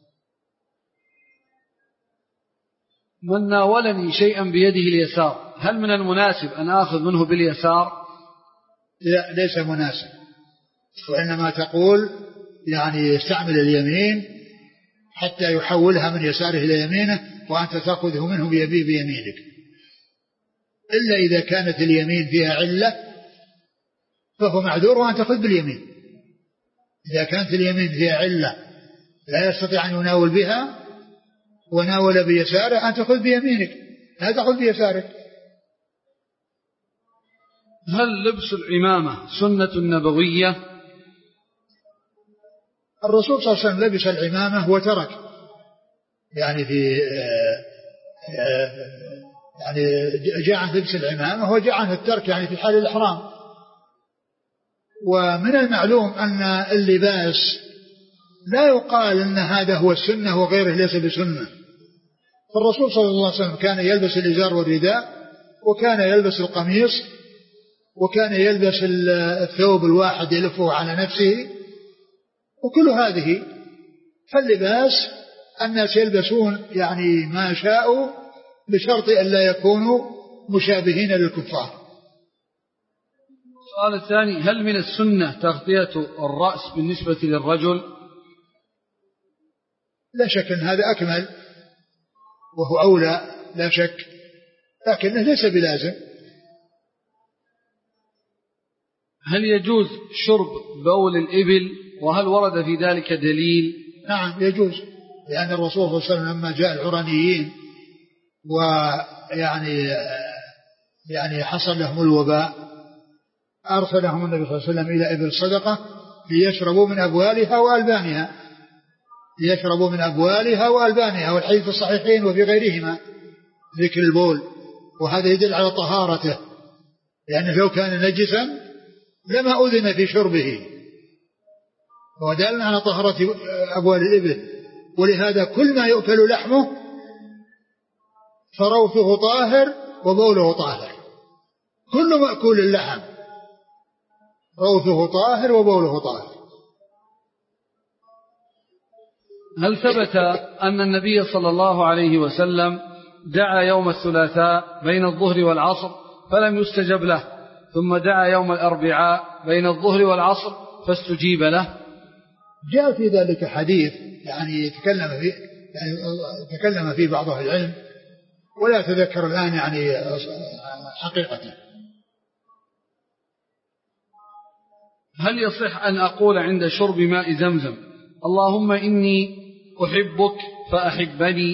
من ناولني شيئا بيده اليسار هل من المناسب أن آخذ منه باليسار؟ لا، ليس مناسب، وإنما تقول يعني استعمل اليمين حتى يحولها من يساره إلى يمينه وأنت تأخذه منه بيبي بيمينك، إلا إذا كانت اليمين فيها علة فهو معذور وأن تأخذ باليمين. إذا كانت اليمين فيها علة لا يستطيع أن يناول بها وناول بيساره أن تأخذ بيمينك لا تأخذ بيسارك. هل لبس العمامة سنة نبوية؟ الرسول صلى الله عليه وسلم لبس العمامة وترك يعني في يعني جاء عن لبس العمامة وجاء عن الترك يعني في حال الإحرام. ومن المعلوم أن اللباس لا يقال أن هذا هو السنة وغيره ليس بسنة، فالرسول صلى الله عليه وسلم كان يلبس الإزار والرداء، وكان يلبس القميص، وكان يلبس الثوب الواحد يلفه على نفسه، وكل هذه. فاللباس الناس يلبسون يعني ما شاءوا بشرط أن لا يكونوا مشابهين للكفار. السؤال الثاني هل من السنة تغطية الرأس بالنسبة للرجل؟ لا شك أن هذا أكمل وهو أولى لا شك، لكنه ليس بلازم. هل يجوز شرب بول الإبل وهل ورد في ذلك دليل؟ نعم يجوز، لأن الرسول صلى الله عليه وسلم لما جاء العرانيين ويعني يعني حصل لهم الوباء أرسلهم النبي صلى الله عليه وسلم إلى إبل صدقة ليشربوا من أبوالها وألبانها ليشربوا من أبوالها وألبانها، والحديث في الصحيحين وفي غيرهما ذكر البول، وهذا يدل على طهارته، لأنه لو كان نجسا لما أذن في شربه، ودل على طهارة أبوال الإبل. ولهذا كل ما يؤكل لحمه فروثه طاهر وبوله طاهر، كل مأكول اللحم روثه طاهر وبوله طاهر. هل ثبت أن النبي صلى الله عليه وسلم دعا يوم الثلاثاء بين الظهر والعصر فلم يستجب له، ثم دعا يوم الأربعاء بين الظهر والعصر فاستجيب له؟ جاء في ذلك حديث يعني يتكلم فيه يعني تكلم فيه بعض أهل العلم ولا أتذكر الآن يعني حقيقته. هل يصح أن أقول عند شرب ماء زمزم اللهم إني أحبك فأحبني؟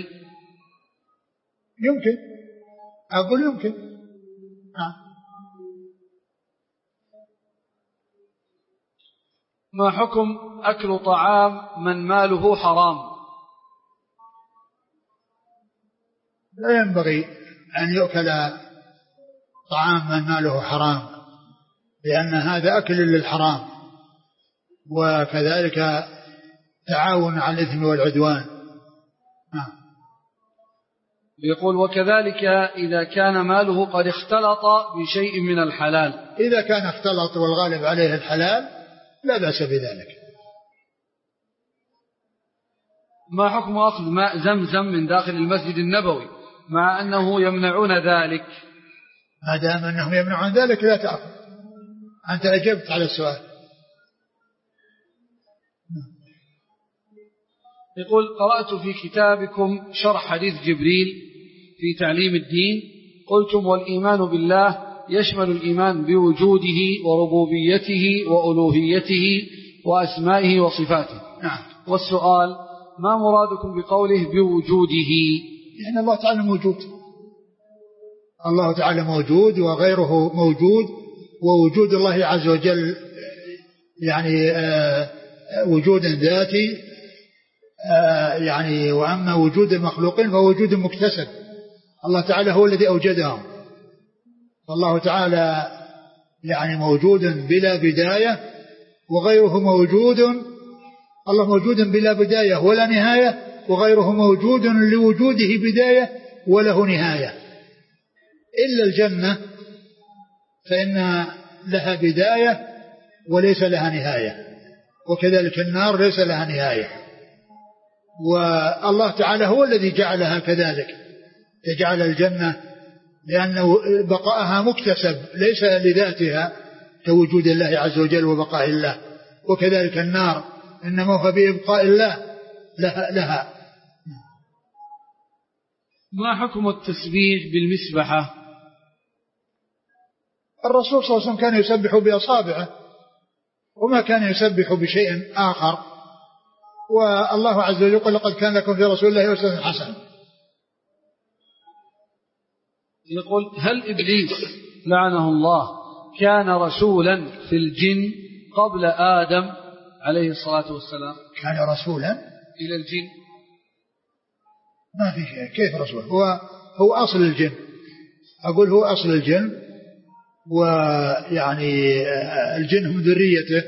يمكن، أقول يمكن. آه. ما حكم أكل طعام من ماله حرام؟ لا ينبغي أن يؤكل طعام من ماله حرام، لأن هذا أكل للحرام، وكذلك تعاون على الإثم والعدوان. يقول وكذلك إذا كان ماله قد اختلط بشيء من الحلال. إذا كان اختلط والغالب عليه الحلال لا بأس بذلك. ما حكم أخذ ماء زمزم من داخل المسجد النبوي مع أنه يمنعون ذلك؟ ما دام أنهم يمنعون ذلك لا تأخذ، أنت أجبت على السؤال. يقول قرأت في كتابكم شرح حديث جبريل في تعليم الدين، قلتم والإيمان بالله يشمل الإيمان بوجوده وربوبيته وألوهيته وأسمائه وصفاته. نعم. والسؤال ما مرادكم بقوله بوجوده؟ لأن الله تعالى موجود، الله تعالى موجود وغيره موجود، ووجود الله عز وجل يعني آه وجود ذاتي آه يعني، وأما وجود المخلوقين فهو وجود مكتسب، الله تعالى هو الذي أوجدهم، فالله تعالى يعني موجود بلا بداية، وغيره موجود، الله موجود بلا بداية ولا نهاية، وغيره موجود لوجوده بداية وله نهاية، إلا الجنة فإن لها بداية وليس لها نهاية، وكذلك النار ليس لها نهاية، والله تعالى هو الذي جعلها كذلك، يجعل الجنة لأنه بقاءها مكتسب ليس لذاتها كوجود الله عز وجل وبقاء الله، وكذلك النار إنما هو بإبقاء الله لها, لها. ما حكم التسبيح بالمسبحة؟ الرسول صلى الله عليه وسلم كان يسبح بأصابعه وما كان يسبح بشيء آخر، والله عز وجل يقول لقد كان لكم في رسول الله أسوة حسنة. يقول هل إبليس لعنه الله كان رسولا في الجن قبل آدم عليه الصلاة والسلام؟ كان رسولا إلى الجن؟ ما في شيء، كيف رسول؟ هو هو أصل الجن، أقول هو أصل الجن، ويعني الجن هم ذريته،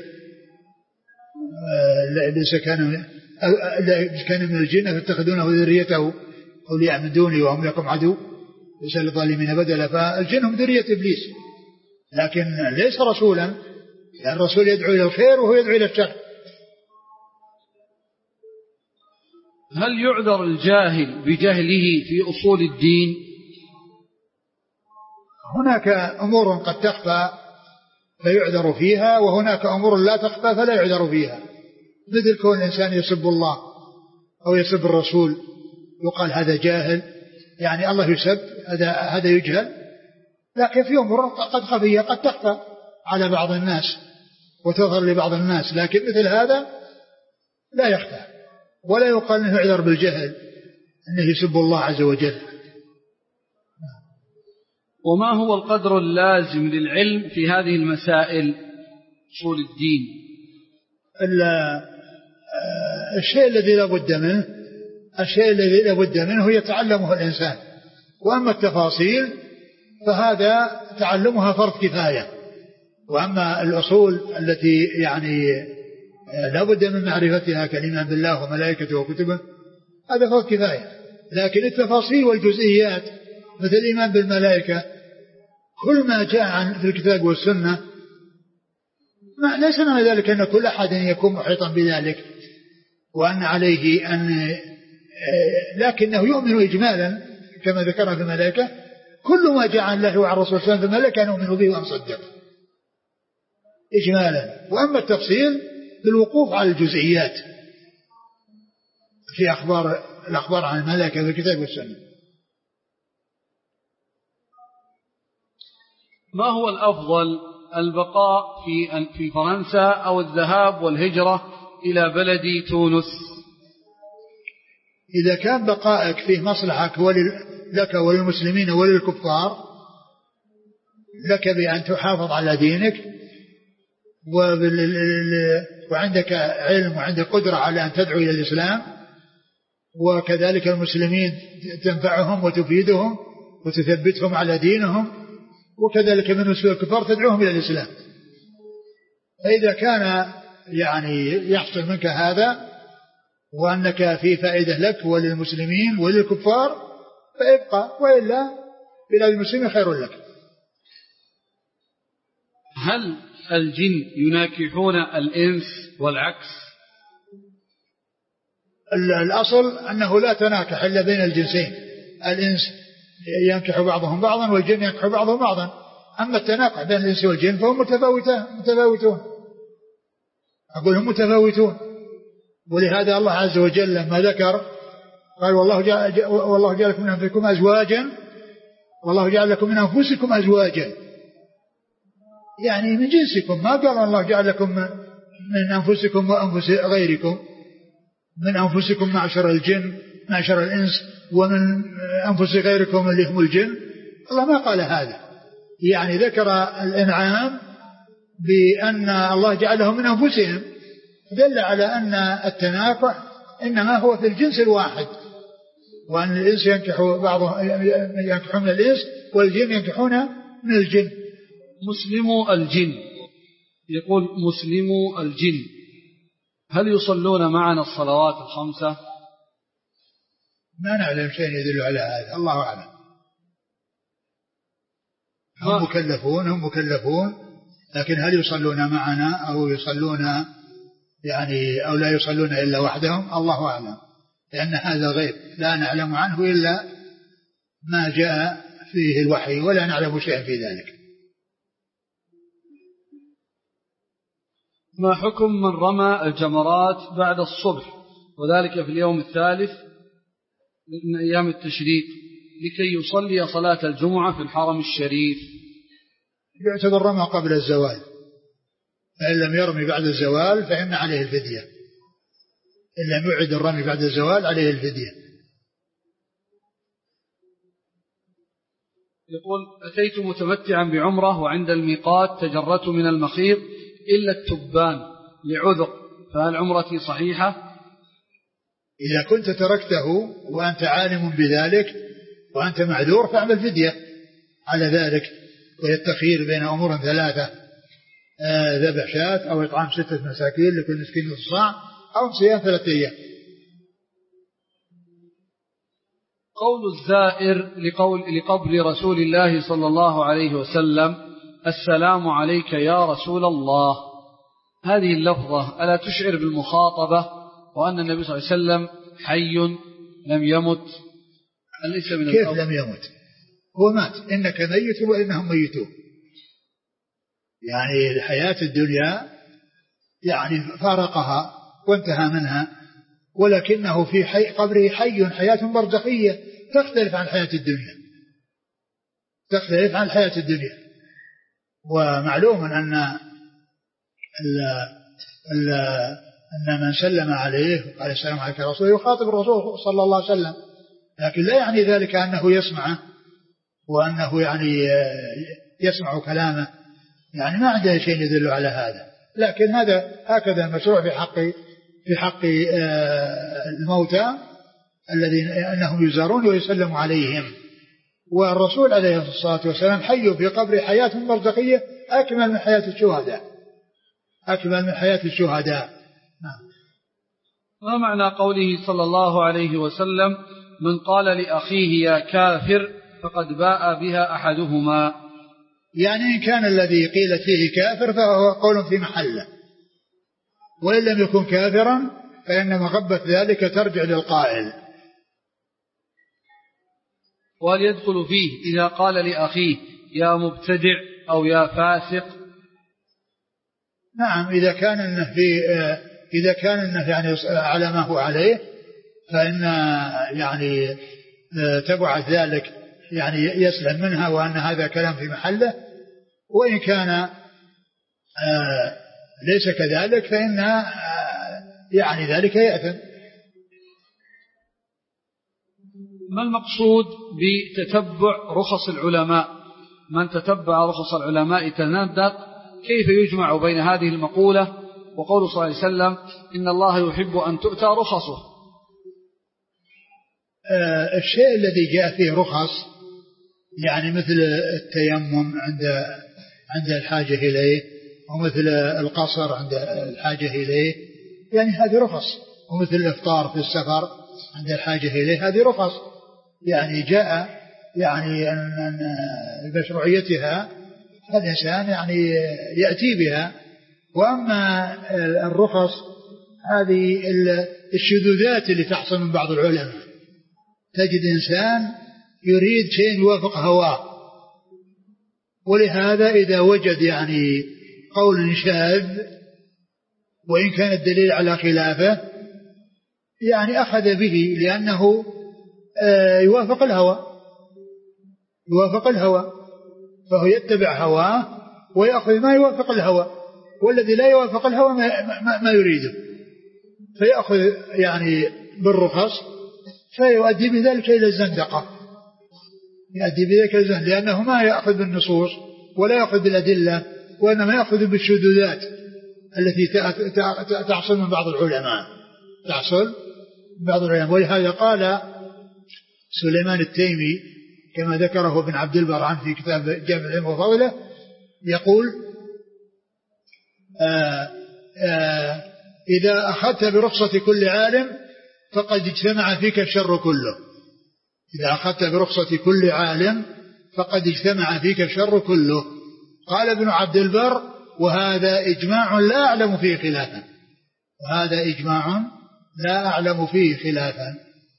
ليس كان كان من الجن فاتخذونه ذريته أولياء من دوني وهم لكم عدو ليس للظالمين بدلا، فالجن هم ذرية إبليس، لكن ليس رسولا، لأن الرسول يدعو إلى الخير وهو يدعو إلى الشر. هل يعذر الجاهل بجهله في أصول الدين؟ هناك أمور قد تخفى فيعذر فيها، وهناك أمور لا تخفى فلا يعذر فيها، مثل كون الإنسان يسب الله أو يسب الرسول يقال هذا جاهل، يعني الله يسب هذا هذا يجهل، لكن في أمور قد خفية قد تخفى على بعض الناس وتظهر لبعض الناس، لكن مثل هذا لا يخفى، ولا يقال أنه يعذر بالجهل أنه يسب الله عز وجل. وما هو القدر اللازم للعلم في هذه المسائل أصول الدين؟ الشيء الذي لا بد منه الشيء الذي لا بد منه يتعلمه الإنسان، وأما التفاصيل فهذا تعلمها فرض كفاية، وأما الأصول التي يعني لا بد من معرفتها كالإيمان بالله وملائكته وكتبه هذا فرض كفاية، لكن التفاصيل والجزئيات مثل الإيمان بالملائكة كل ما جاء عن في الكتاب والسنة ما ليس معنى ذلك أن كل أحد يكون محيطا بذلك وأن عليه أن، لكنه يؤمن إجمالا كما ذكرنا في الملائكة، كل ما جاء عن الله وعن رسول الله في الملائكة نؤمن به ونصدق إجمالا، وأما التفصيل بالوقوف على الجزئيات في أخبار الأخبار عن الملائكة في الكتاب والسنة. ما هو الأفضل البقاء في في فرنسا أو الذهاب والهجرة إلى بلد تونس؟ إذا كان بقائك فيه مصلحة لك وللمسلمين وللكفار لك بأن تحافظ على دينك وعندك علم وعندك قدرة على أن تدعو إلى الإسلام، وكذلك المسلمين تنفعهم وتفيدهم وتثبتهم على دينهم، وكذلك من مسلم الكفار تدعوهم إلى الإسلام. فإذا كان يعني يحصل منك هذا وأنك في فائدة لك وللمسلمين وللكفار فابقى، وإلا بلاد المسلمين خير لك. هل الجن يناكحون الإنس والعكس؟ الأصل أنه لا تناكح إلا بين الجنسين، الإنس ينكح بعضهم بعضا والجن ينكح بعضهم بعضا. أما التناكح بين الإنس والجن فهم متفاوتون، أقول هم متفاوتون. ولهذا الله عز وجل لما ذكر قال والله جعل, والله جعل لكم من أنفسكم أزواجا والله جعل لكم من أنفسكم أزواجا، يعني من جنسكم، ما قال الله جعل لكم من أنفسكم وأنفس غيركم، من أنفسكم معشر الجن معشر الإنس ومن أنفس غيركم اللي هم الجن. الله ما قال هذا، يعني ذكر الإنعام بأن الله جعلهم من أنفسهم، دل على أن التناكح إنما هو في الجنس الواحد، وأن الإنس ينكح بعضهم ينكحون من الإنس والجن ينكحون من الجن. مسلمو الجن، يقول مسلمو الجن هل يصلون معنا الصلوات الخمسة؟ ما نعلم شيء يدل على هذا، الله أعلم. هم مكلفون هم مكلفون لكن هل يصلون معنا أو يصلون يعني أو لا يصلون إلا وحدهم، الله أعلم، لأن هذا غيب لا نعلم عنه إلا ما جاء فيه الوحي، ولا نعلم شيئا في ذلك. ما حكم من رمى الجمرات بعد الصبح وذلك في اليوم الثالث من أيام التشريق لكي يصلي صلاة الجمعة في الحرم الشريف؟ يعتبر رمى قبل الزوال، فإن لم يرمي بعد الزوال فإن عليه الفدية، إن لم يعد الرمي بعد الزوال عليه الفدية. يقول أتيت متمتعا بعمرة وعند الميقات تجرت من المخيط إلا التبان لعذر، فهل عمرتي صحيحة؟ إذا كنت تركته وأنت عالم بذلك وأنت معذور فاعمل فدية على ذلك، وهي التخيير بين أمور ثلاثة: ذبح شاة أو إطعام ستة مساكين لكل مسكين نصف صاع أو صيام ثلاثة أيام. قول الزائر لقول لقبر رسول الله صلى الله عليه وسلم السلام عليك يا رسول الله، هذه اللفظة ألا تشعر بالمخاطبة وأن النبي صلى الله عليه وسلم حي لم يمت؟ أليس من كيف لم يمت؟ هو مات، إنك ميت وإنهم ميتون، يعني الحياة الدنيا يعني فارقها وانتهى منها، ولكنه في حي قبره حي حياة برزخية تختلف عن حياة الدنيا، تختلف عن حياة الدنيا. ومعلوم أن ال ال أن من سلم عليه وقال السلام عليك يا رسول يخاطب الرسول صلى الله عليه وسلم، لكن لا يعني ذلك أنه يسمعه وأنه يعني يسمع كلامه، يعني ما عنده شيء يدل على هذا. لكن هذا هكذا مشروع في حق في حق الموتى الذين أنهم يزارون ويسلم عليهم. والرسول عليه الصلاة والسلام حي في قبر حياة برزخية أكمل من حياة الشهداء، أكمل من حياة الشهداء. ما معنى قوله صلى الله عليه وسلم من قال لأخيه يا كافر فقد باء بها أحدهما؟ يعني إن كان الذي قيل فيه كافر فهو قول في محله، وإن لم يكن كافرا فإن مغبة ذلك ترجع للقائل. وهل يدخل فيه إذا قال لأخيه يا مبتدع أو يا فاسق؟ نعم، إذا كان إنه في إذا كان إنه يعني على ما هو عليه فإن يعني تبعث ذلك يعني يسلم منها وأن هذا كلام في محله، وإن كان ليس كذلك فإن يعني ذلك يأثم. ما المقصود بتتبع رخص العلماء؟ من تتبع رخص العلماء تندق كيف يجمع بين هذه المقولة وقول صلى الله عليه وسلم إن الله يحب أن تؤتى رخصه؟ آه الشيء الذي جاء فيه رخص يعني مثل التيمم عند عند الحاجة إليه، ومثل القصر عند الحاجة إليه، يعني هذه رخص، ومثل الإفطار في السفر عند الحاجة إليه، هذه رخص يعني جاء يعني أن بمشروعيتها الإنسان يعني يأتي بها. وأما الرخص هذه الشذوذات اللي تحصل من بعض العلماء، تجد إنسان يريد شيء يوافق هواه، ولهذا إذا وجد يعني قول شاذ وإن كان الدليل على خلافه يعني أخذ به، لأنه يوافق الهوى يوافق الهوى فهو يتبع هواه ويأخذ ما يوافق الهوى، والذي لا يوافق الهوى ما, ما, ما يريده، فيأخذ يعني بالرخص فيؤدي بذلك إلى الزندقة، يؤدي بذلك إلى الزندقة، لأنه ما يأخذ بالنصوص ولا يأخذ بالأدلة، وإنما يأخذ بالشذوذات التي تحصل من بعض العلماء تحصل من بعض العلماء. ولهذا قال سليمان التيمي كما ذكره ابن عبد البر عنه في كتاب جامع العلم وفضله، يقول آآ آآ إذا أخذت برخصة كل عالم فقد اجتمع فيك الشر كله. إذا أخذت برخصة كل عالم فقد اجتمع فيك الشر كله. قال ابن عبد البر وهذا إجماع لا أعلم فيه خلافا، وهذا إجماع لا أعلم فيه خلافا.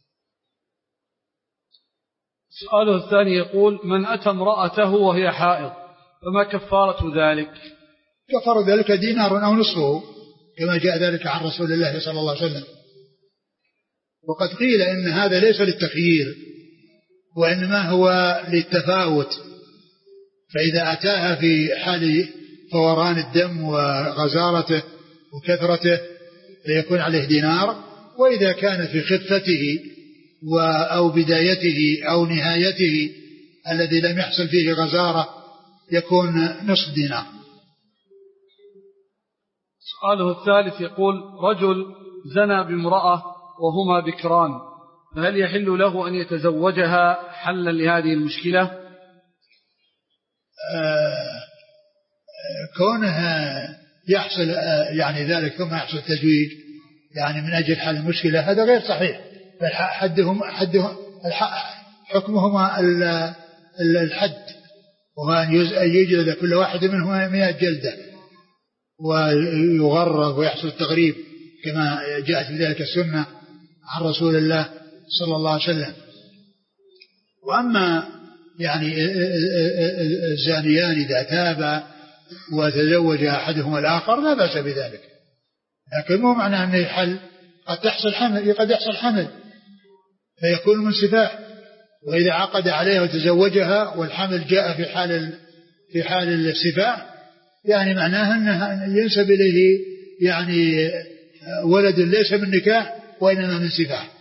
سؤاله الثاني يقول من أتى امرأته وهي حائض فما كفارة ذلك؟ كفر ذلك دينار أو نصفه كما جاء ذلك عن رسول الله صلى الله عليه وسلم. وقد قيل إن هذا ليس للتخيير وإنما هو للتفاوت، فإذا أتاها في حال فوران الدم وغزارته وكثرته فيكون عليه دينار، وإذا كان في خفته أو بدايته أو نهايته الذي لم يحصل فيه غزارة يكون نصف دينار. سؤاله الثالث يقول رجل زنى بامرأة وهما بكران، فهل يحل له أن يتزوجها حلا لهذه المشكلة؟ آه كونها يحصل آه يعني ذلك ثم يحصل تزويج يعني من أجل حل المشكلة هذا غير صحيح، بل حدهم حدهم حكمهما الحد، وهو أن يجلد كل واحد منهما مئة جلدة ويغرب ويحصل التغريب كما جاءت بذلك السنة عن رسول الله صلى الله عليه وسلم. وأما يعني الزانيان إذا تابا وتزوج أحدهما الآخر لا بأس بذلك، لكن مو معنى أن الحل قد تحصل حمل قد يحصل حمل فيكون من سفاح، وإذا عقد عليها وتزوجها والحمل جاء في حال في حال السفاح يعني معناها أنه ينسب إليه يعني ولد ليس من نكاح وإنما من سفاح.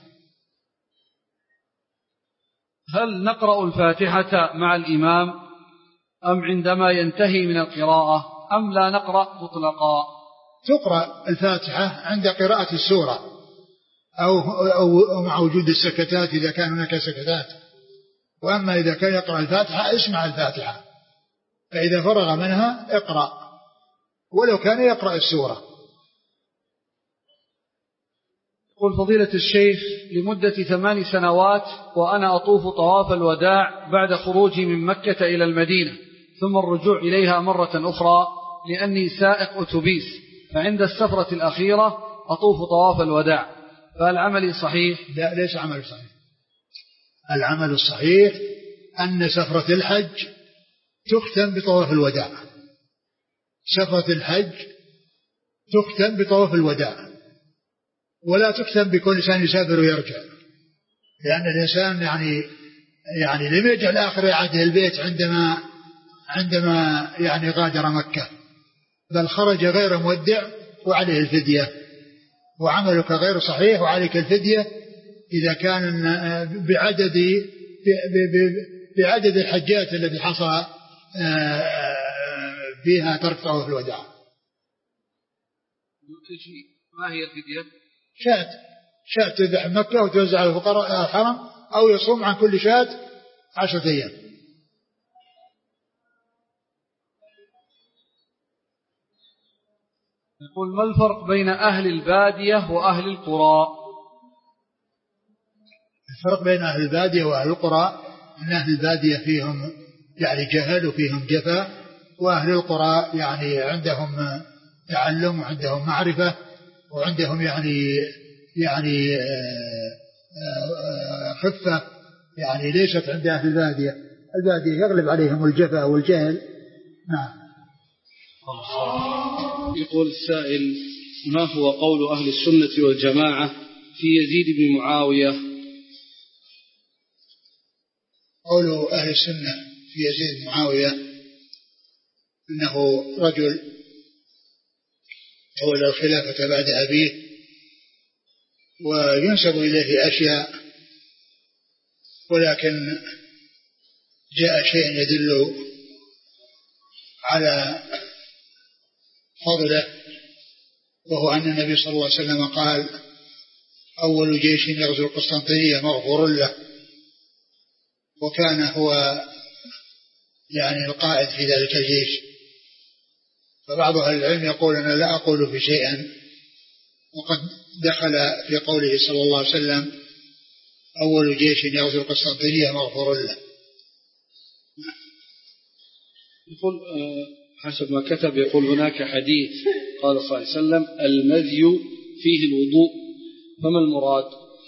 هل نقرأ الفاتحة مع الإمام أم عندما ينتهي من القراءة أم لا نقرأ مطلقا؟ تقرأ الفاتحة عند قراءة السورة أو, أو مع وجود السكتات إذا كان هناك سكتات، وأما إذا كان يقرأ الفاتحة اسمع الفاتحة، فإذا فرغ منها اقرأ ولو كان يقرأ السورة. يقول فضيلة الشيخ لمدة ثمان سنوات وأنا أطوف طواف الوداع بعد خروجي من مكة إلى المدينة ثم الرجوع إليها مرة أخرى لأني سائق أتوبيس، فعند السفرة الأخيرة أطوف طواف الوداع، فهل عملي صحيح؟ لا ليس عمل صحيح. العمل الصحيح أن سفرة الحج تختم بطواف الوداع، سفرة الحج تختم بطواف الوداع ولا تختم بكل إنسان يسافر ويرجع، لأن الإنسان يعني يعني لم يجعل آخر عهده البيت عندما عندما يعني غادر مكة، بل خرج غير مودع وعليه الفدية، وعملك غير صحيح وعليك الفدية إذا كان بعدد بعدد الحجات الذي حصل فيها ترك طواف الوداع. ما هي الفدية؟ شاة شاة تذبح مكة وتوزع على الفقراء الحرم، أو يصوم عن كل شاة عشرة أيام. يقول ما الفرق بين أهل البادية وأهل القرى؟ الفرق بين أهل البادية وأهل القرى أن أهل البادية فيهم يعني جهل وفيهم جفا، وأهل القرى يعني عندهم تعلم وعندهم معرفة وعندهم يعني يعني خفة، يعني ليست عند أهل البادية. البادية يغلب عليهم الجفا والجهل. نعم. يقول السائل ما هو قول أهل السنة والجماعة في يزيد بن معاوية؟ قول أهل السنة في يزيد بن معاوية أنه رجل تولى الخلافة بعد أبيه، وينسب إليه أشياء، ولكن جاء شيء يدل على فضله، وهو أن النبي صلى الله عليه وسلم قال أول جيش يغزو القسطنطينية مغفور له، وكان هو يعني القائد في ذلك الجيش. فبعض أهل العلم يقول أنا لا أقول في شيئا، وقد دخل في قوله صلى الله عليه وسلم أول جيش يغزو القسطنطينية مغفور له. يقول حسب ما كتب، يقول هناك حديث قال صلى الله عليه وسلم المذي فيه الوضوء، فما المراد؟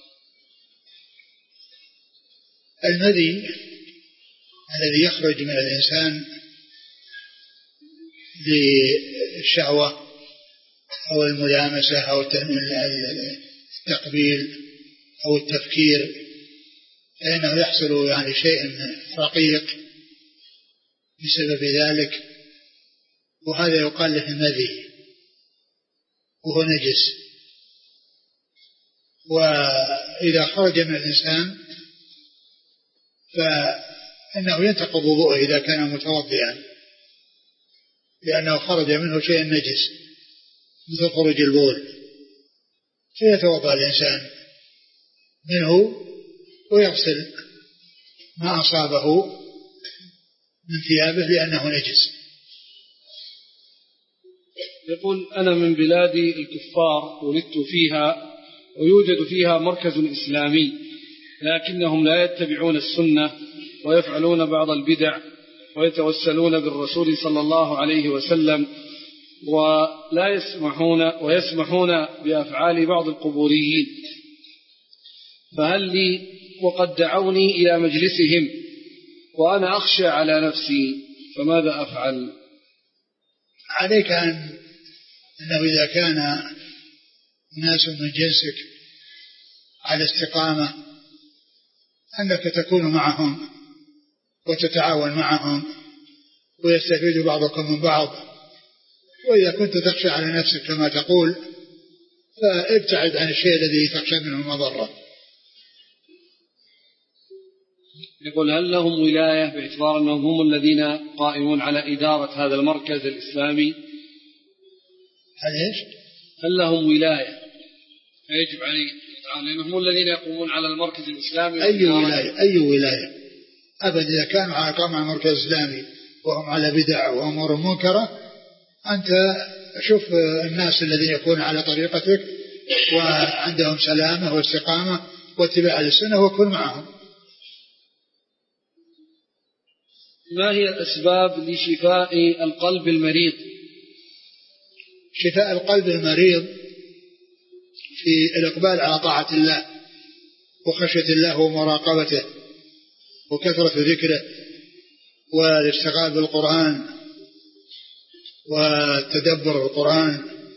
المذي الذي يخرج من الإنسان للشهوة أو الملامسة أو التقبيل أو التفكير، فإنه يحصل يعني شيء رقيق بسبب ذلك، وهذا يقال له المذي، وهو نجس. وإذا خرج من الإنسان فإنه ينتقض وضوءه إذا كان متوضئا، لأنه خرج منه شيء نجس مثل خروج البول، فيتوضأ الإنسان منه ويغسل ما أصابه من ثيابه لأنه نجس. يقول أنا من بلاد الكفار ولدت فيها ويوجد فيها مركز إسلامي، لكنهم لا يتبعون السنة ويفعلون بعض البدع ويتوسلون بالرسول صلى الله عليه وسلم، ولا يسمحون ويسمحون بأفعال بعض القبوريين، فهل لي وقد دعوني إلى مجلسهم وأنا أخشى على نفسي، فماذا أفعل؟ عليك أن أنه إذا كان ناس من جنسك على استقامة أنك تكون معهم وتتعاون معهم ويستفيد بعضكم من بعض، وإذا كنت تخشى على نفسك كما تقول فابتعد عن الشيء الذي تخشى منه المضرة. يقول هل لهم ولاية باعتبار أنهم هم الذين قائمون على إدارة هذا المركز الإسلامي؟ هل إيش؟ هل لهم ولاية يجب عليه لأنهم هم الذين يقومون على المركز الإسلامي؟ أي ولاية؟ أي ولاية؟ أبدا إذا كانوا على قام على المركز الإسلامي وهم على بدع وأمور منكرة، أنت شوف الناس الذين يكون على طريقتك وعندهم سلامة واستقامة واتباع للسنة وكن معهم. ما هي الأسباب لشفاء القلب المريض؟ شفاء القلب المريض في الإقبال على طاعة الله وخشية الله ومراقبته وكثرة ذكره والاشتغال بالقرآن وتدبر القرآن،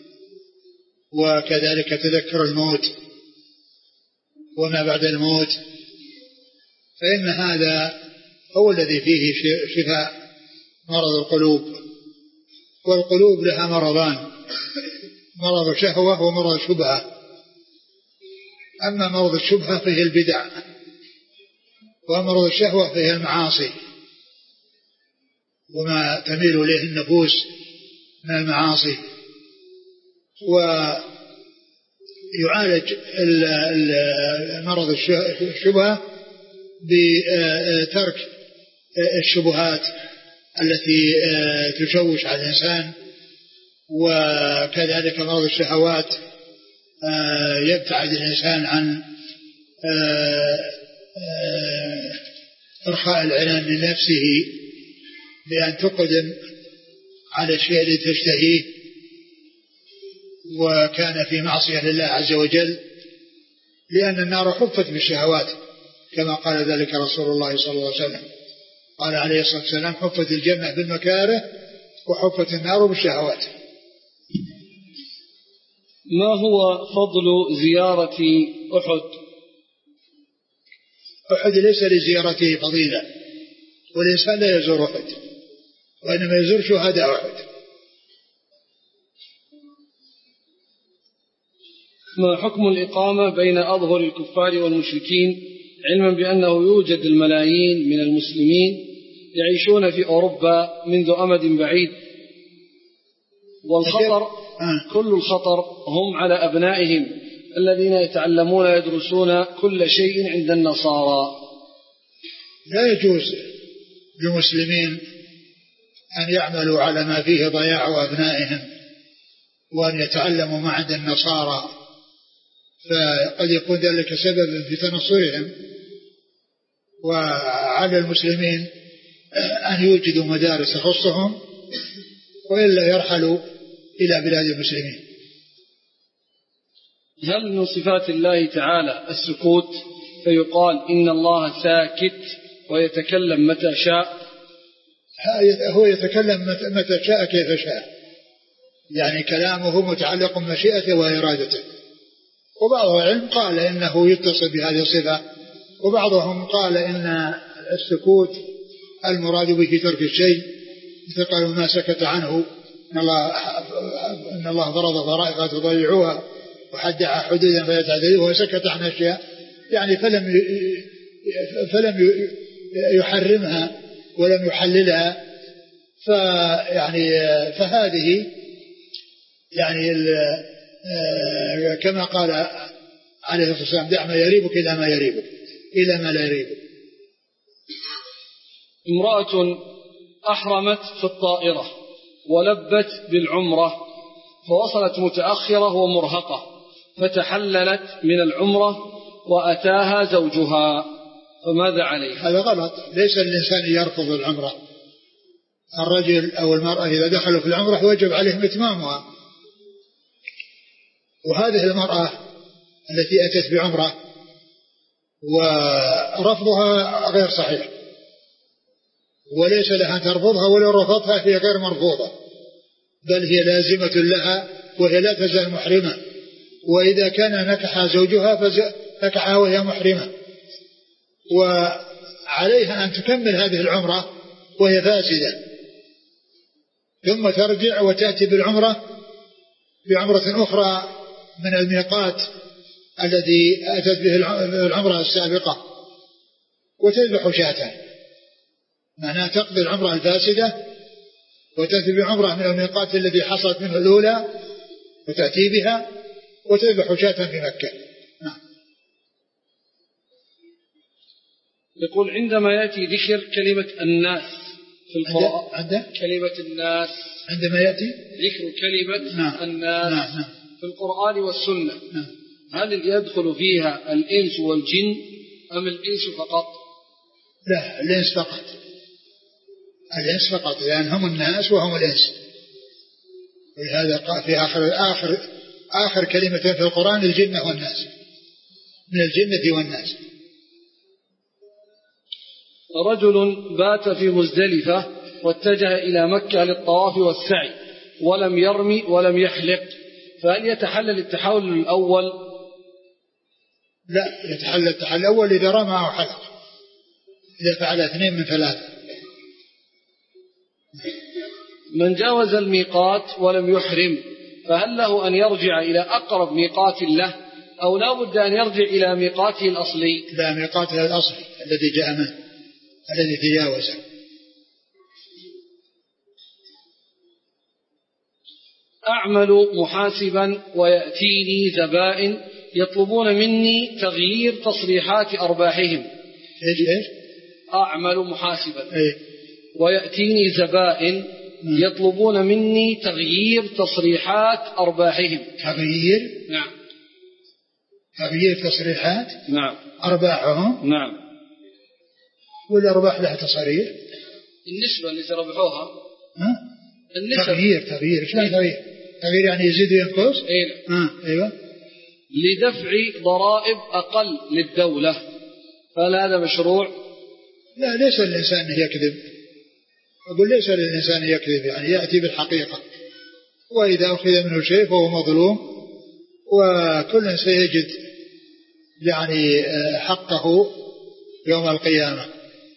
وكذلك تذكر الموت وما بعد الموت، فإن هذا هو الذي فيه شفاء مرض القلوب. والقلوب لها مرضان، مرض شهوة ومرض شبهة. أما مرض الشبهة فيه البدع، ومرض الشهوة فيه المعاصي، وما تميل إليه النفوس من المعاصي، ويعالج مرض الشبهة بترك الشبهات التي تشوش على الإنسان، وكذلك مرض الشهوات يبتعد الإنسان عن إرخاء العنان لنفسه بأن تقدم على الشيء الذي تشتهيه وكان في معصية لله عز وجل، لأن النار حفت بالشهوات كما قال ذلك رسول الله صلى الله عليه وسلم، قال عليه الصلاة والسلام: حفت الجنة بالمكاره وحفت النار بالشهوات. ما هو فضل زيارة أحد؟ أحد ليس لزيارته فضيلة، والإنسان لا يزور أحد، وإنما يزور شهداء أحد. ما حكم الإقامة بين أظهر الكفار والمشركين، علما بأنه يوجد الملايين من المسلمين يعيشون في أوروبا منذ أمد بعيد، والخطر كل الخطر هم على أبنائهم الذين يتعلمون يدرسون كل شيء عند النصارى؟ لا يجوز للمسلمين أن يعملوا على ما فيه ضياع أبنائهم وأن يتعلموا ما عند النصارى، فقد يكون ذلك سببا في تنصرهم. وعلى المسلمين أن يوجدوا مدارس تخصهم، وإلا يرحلوا إلى بلاد المسلمين. هل من صفات الله تعالى السكوت فيقال إن الله ساكت ويتكلم متى شاء؟ هو يتكلم متى شاء كيف شاء، يعني كلامه متعلق بمشيئته وإرادته. وبعض العلم قال إنه يتصل بهذه الصفة، وبعضهم قال إن السكوت المراد به ترك الشيء، مثل قالوا ما سكت عنه إن الله, إن الله فرض فرائض فتضيعوها وحد حدودا فلا تعتدوها، وسكت عن أشياء يعني فلم فلم يحرمها ولم يحللها. فيعني فهذه يعني كما قال عليه الصلاة والسلام: دع ما يريبك إلى ما يريبك إلى ما لا يريبك. امرأة أحرمت في الطائرة ولبت بالعمرة فوصلت متأخرة ومرهقة، فتحللت من العمرة وأتاها زوجها، فماذا عليها؟ هذا غلط. ليس الإنسان يرفض العمرة، الرجل أو المرأة إذا دخلوا في العمرة وجب عليهم إتمامها. وهذه المرأة التي أتت بعمرة ورفضها غير صحيح، وليس لها أن ترفضها، ولو رفضها هي غير مرفوضة، بل هي لازمة لها وهي لا تزال محرمة. وإذا كان نكح زوجها فنكحها وهي محرمة، وعليها أن تكمل هذه العمرة وهي فاسدة، ثم ترجع وتأتي بالعمرة بعمرة أخرى من الميقات الذي أتت به العمرة السابقة، وتذبح شاة، معناها تقضي العمرة الفاسدة وتأتي بعمرة من الميقات الذي حصلت منه الأولى وتأتي بها وتذبح شاة في مكة. نعم. يقول: عندما يأتي ذكر كلمة الناس في القرآن، عنده كلمة الناس عندما يأتي ذكر كلمة نعم. الناس نعم. نعم. في القرآن والسنة، نعم. هل يدخل فيها الإنس والجن أم الإنس فقط؟ لا، الإنس فقط، الإنس فقط، لأن هم الناس وهم الإنس. ولهذا في آخر آخر آخر كلمة في القرآن الجن والناس، من الجنة والناس. رجل بات في مزدلفة واتجه إلى مكة للطواف والسعي ولم يرمي ولم يحلق، فهل يتحلل التحلل الأول؟ لا، يتحلل التحلل الأول إذا رمى أو حلق، إذا فعل اثنين من ثلاثة. من جاوز الميقات ولم يحرم فهل له أن يرجع إلى أقرب ميقات له، أو لا بد أن يرجع إلى ميقاته الأصلي؟ لا، ميقاته الأصلي الذي جاء منه، الذي تجاوزه. أعمل محاسبا ويأتيني زبائن يطلبون مني تغيير تصريحات أرباحهم. إيش إيش؟ أعمل محاسبا إيه؟ ويأتيني زبائن يطلبون مني تغيير تصريحات أرباحهم. تغيير؟ نعم. تغيير تصريحات؟ نعم. أرباحهم؟ نعم. والأرباح لها تصاريح؟ النسبة اللي تربحوها. ها؟ النسبة. تغيير تغيير إيش معنى تغيير؟ تغيير يعني يزيد وينقص؟ إيه. آه. أيوة. لدفع ضرائب أقل للدولة، فهل هذا مشروع؟ لا، ليس للإنسان أن يكذب. أقول ليس للإنسان أن يكذب، يعني يأتي بالحقيقة، وإذا أخذ منه شيء فهو مظلوم، وكل سيجد يعني حقه يوم القيامة.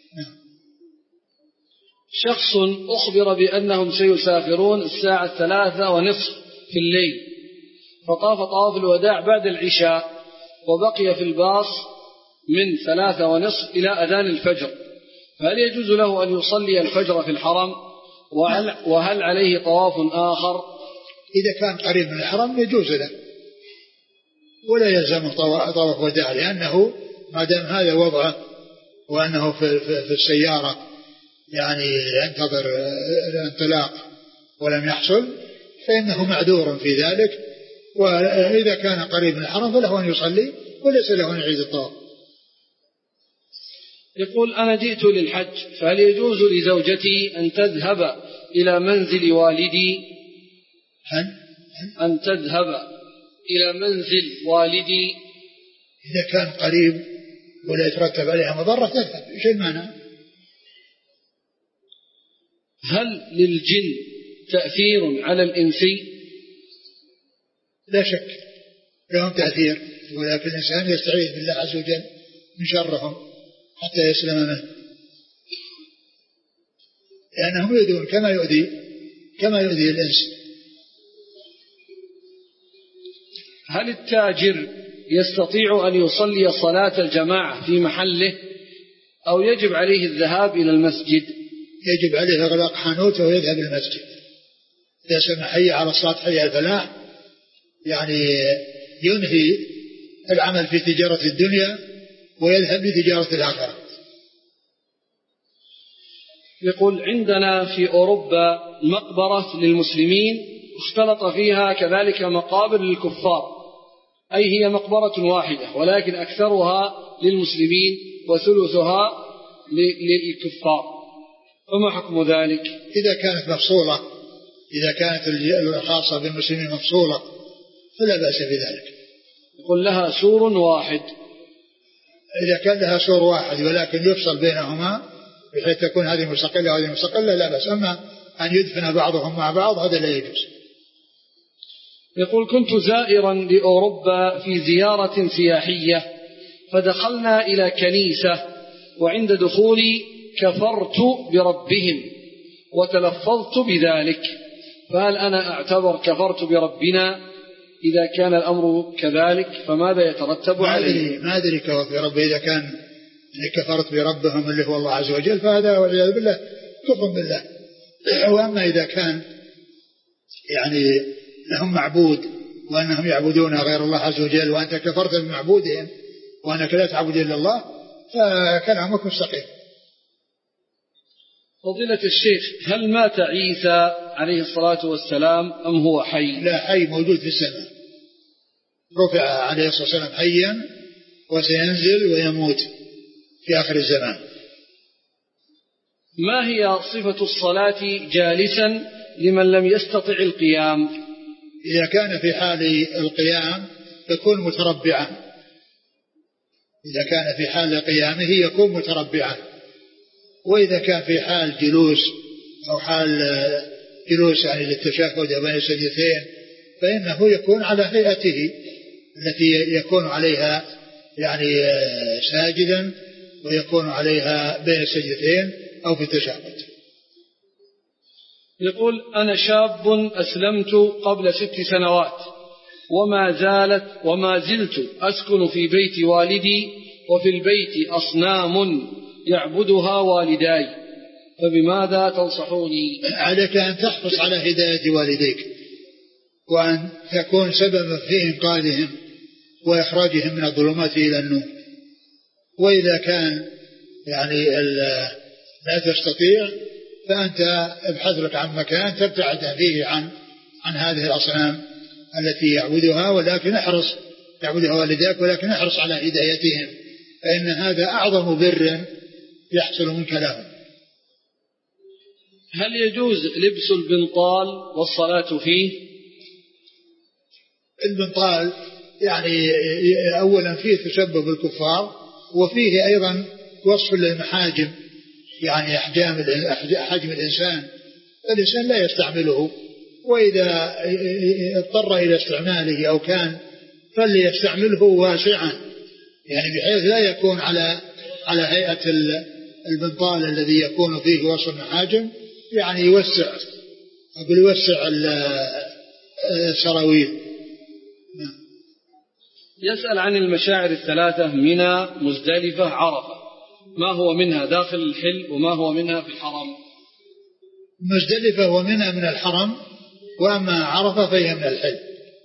شخص أخبر بأنهم سيسافرون الساعة الثلاثة ونصف في الليل، فطاف طواف الوداع بعد العشاء وبقي في الباص من ثلاثة ونصف إلى أذان الفجر، فهل يجوز له أن يصلي الفجر في الحرم؟ وهل, وهل عليه طواف آخر؟ إذا كان قريب من الحرم يجوز له، ولا يلزم طواف وداع، لأنه ما دام هذا وضعه وأنه في, في, في السيارة يعني ينتظر الانطلاق ولم يحصل، فإنه معذور في ذلك. وإذا كان قريب من الحرم فله أن يصلي وليس له أن يعيد الطواف. يقول: أنا جئت للحج، فهل يجوز لزوجتي أن تذهب إلى منزل والدي؟ هل؟ أن تذهب إلى منزل والدي إذا كان قريب ولا يترتب عليها مضرة تذهب، إيش المعنى؟ هل للجن تأثير على الإنسي؟ لا شك لهم تأثير، ولكن الإنسان يستعيذ بالله عز وجل من شرهم حتى يسلم منه، لأنهم يؤذون كما يؤذي كما يؤذي الإنس. هل التاجر يستطيع أن يصلي صلاة الجماعة في محله أو يجب عليه الذهاب إلى المسجد؟ يجب عليه إغلاق حانوته ويذهب إلى المسجد. إذا سمع حي على الصلاة حي على الفلاح يعني ينهي العمل في تجارة الدنيا ويذهب لتجارة الآخرة. يقول: عندنا في أوروبا مقبرة للمسلمين اختلط فيها كذلك مقابر للكفار، أي هي مقبرة واحدة ولكن أكثرها للمسلمين وثلثها للكفار، فما حكم ذلك؟ إذا كانت مفصولة، إذا كانت الخاصة بالمسلمين مفصولة فلا بأس بذلك. يقول: لها سور واحد. إذا كان لها سور واحد ولكن يفصل بينهما بحيث تكون هذه مستقلة وهذه مستقلة لا بأس، أما أن يدفن بعضهم مع بعض هذا لا يجوز. يقول: كنت زائرا لأوروبا في زيارة سياحية، فدخلنا إلى كنيسة، وعند دخولي كفرت بربهم وتلفظت بذلك، فهل أنا أعتبر كفرت بربنا؟ إذا كان الأمر كذلك فماذا يترتب عليه؟ ما أدري كفرت بربه، إذا كان كفرت بربهم اللي هو الله عز وجل فهذا والعياذ بالله كفر بالله. وأما إذا كان يعني لهم معبود وأنهم يعبدون غير الله عز وجل وأنت كفرت بمعبودهم وأنك لا تعبد إلا الله فكلامك مستقيم. فضيلة الشيخ، هل مات عيسى عليه الصلاة والسلام أم هو حي؟ لا، حي موجود في السماء، رفع عليه الصلاة والسلام حيا وسينزل ويموت في آخر الزمان. ما هي صفة الصلاة جالسا لمن لم يستطع القيام؟ إذا كان في حال القيام يكون متربعا، إذا كان في حال قيامه يكون متربعا، وإذا كان في حال جلوس أو حال جلوس يعني للتشهد بين السجدتين فإنه يكون على هيئته التي يكون عليها يعني ساجدا ويكون عليها بين السجدتين أو في التشهد. يقول: أنا شاب أسلمت قبل ست سنوات وما زالت وما زلت أسكن في بيت والدي، وفي البيت أصنام يعبدها والداي، فبماذا تنصحوني؟ عليك أن تحرص على هداية والديك، وأن تكون سببا في إنقاذهم وإخراجهم من الظلمات إلى النور. وإذا كان يعني لا تستطيع فأنت ابحث لك عن مكان تبتعد فيه عن عن هذه الأصنام التي يعبدها، ولكن احرص يعبدها والداك، ولكن احرص على هدايتهم، فإن هذا أعظم بر يحصل منك لهم. هل يجوز لبس البنطال والصلاة فيه؟ البنطال يعني أولا فيه تشبه بالكفار، وفيه أيضا وصف للمحاجم، يعني أحجام حجم الإنسان، الإنسان لا يستعمله، وإذا اضطر إلى استعماله أو كان فليستعمله واسعا، يعني بحيث لا يكون على على هيئة البنطال الذي يكون فيه وصف المحاجم، يعني يوسع أقول يوسع السراويل. يسأل عن المشاعر الثلاثة: منى، مزدلفة، عرفة، ما هو منها داخل الحل وما هو منها في الحرم؟ مزدلفة ومنى من الحرم، وأما عرفة فهي من الحل.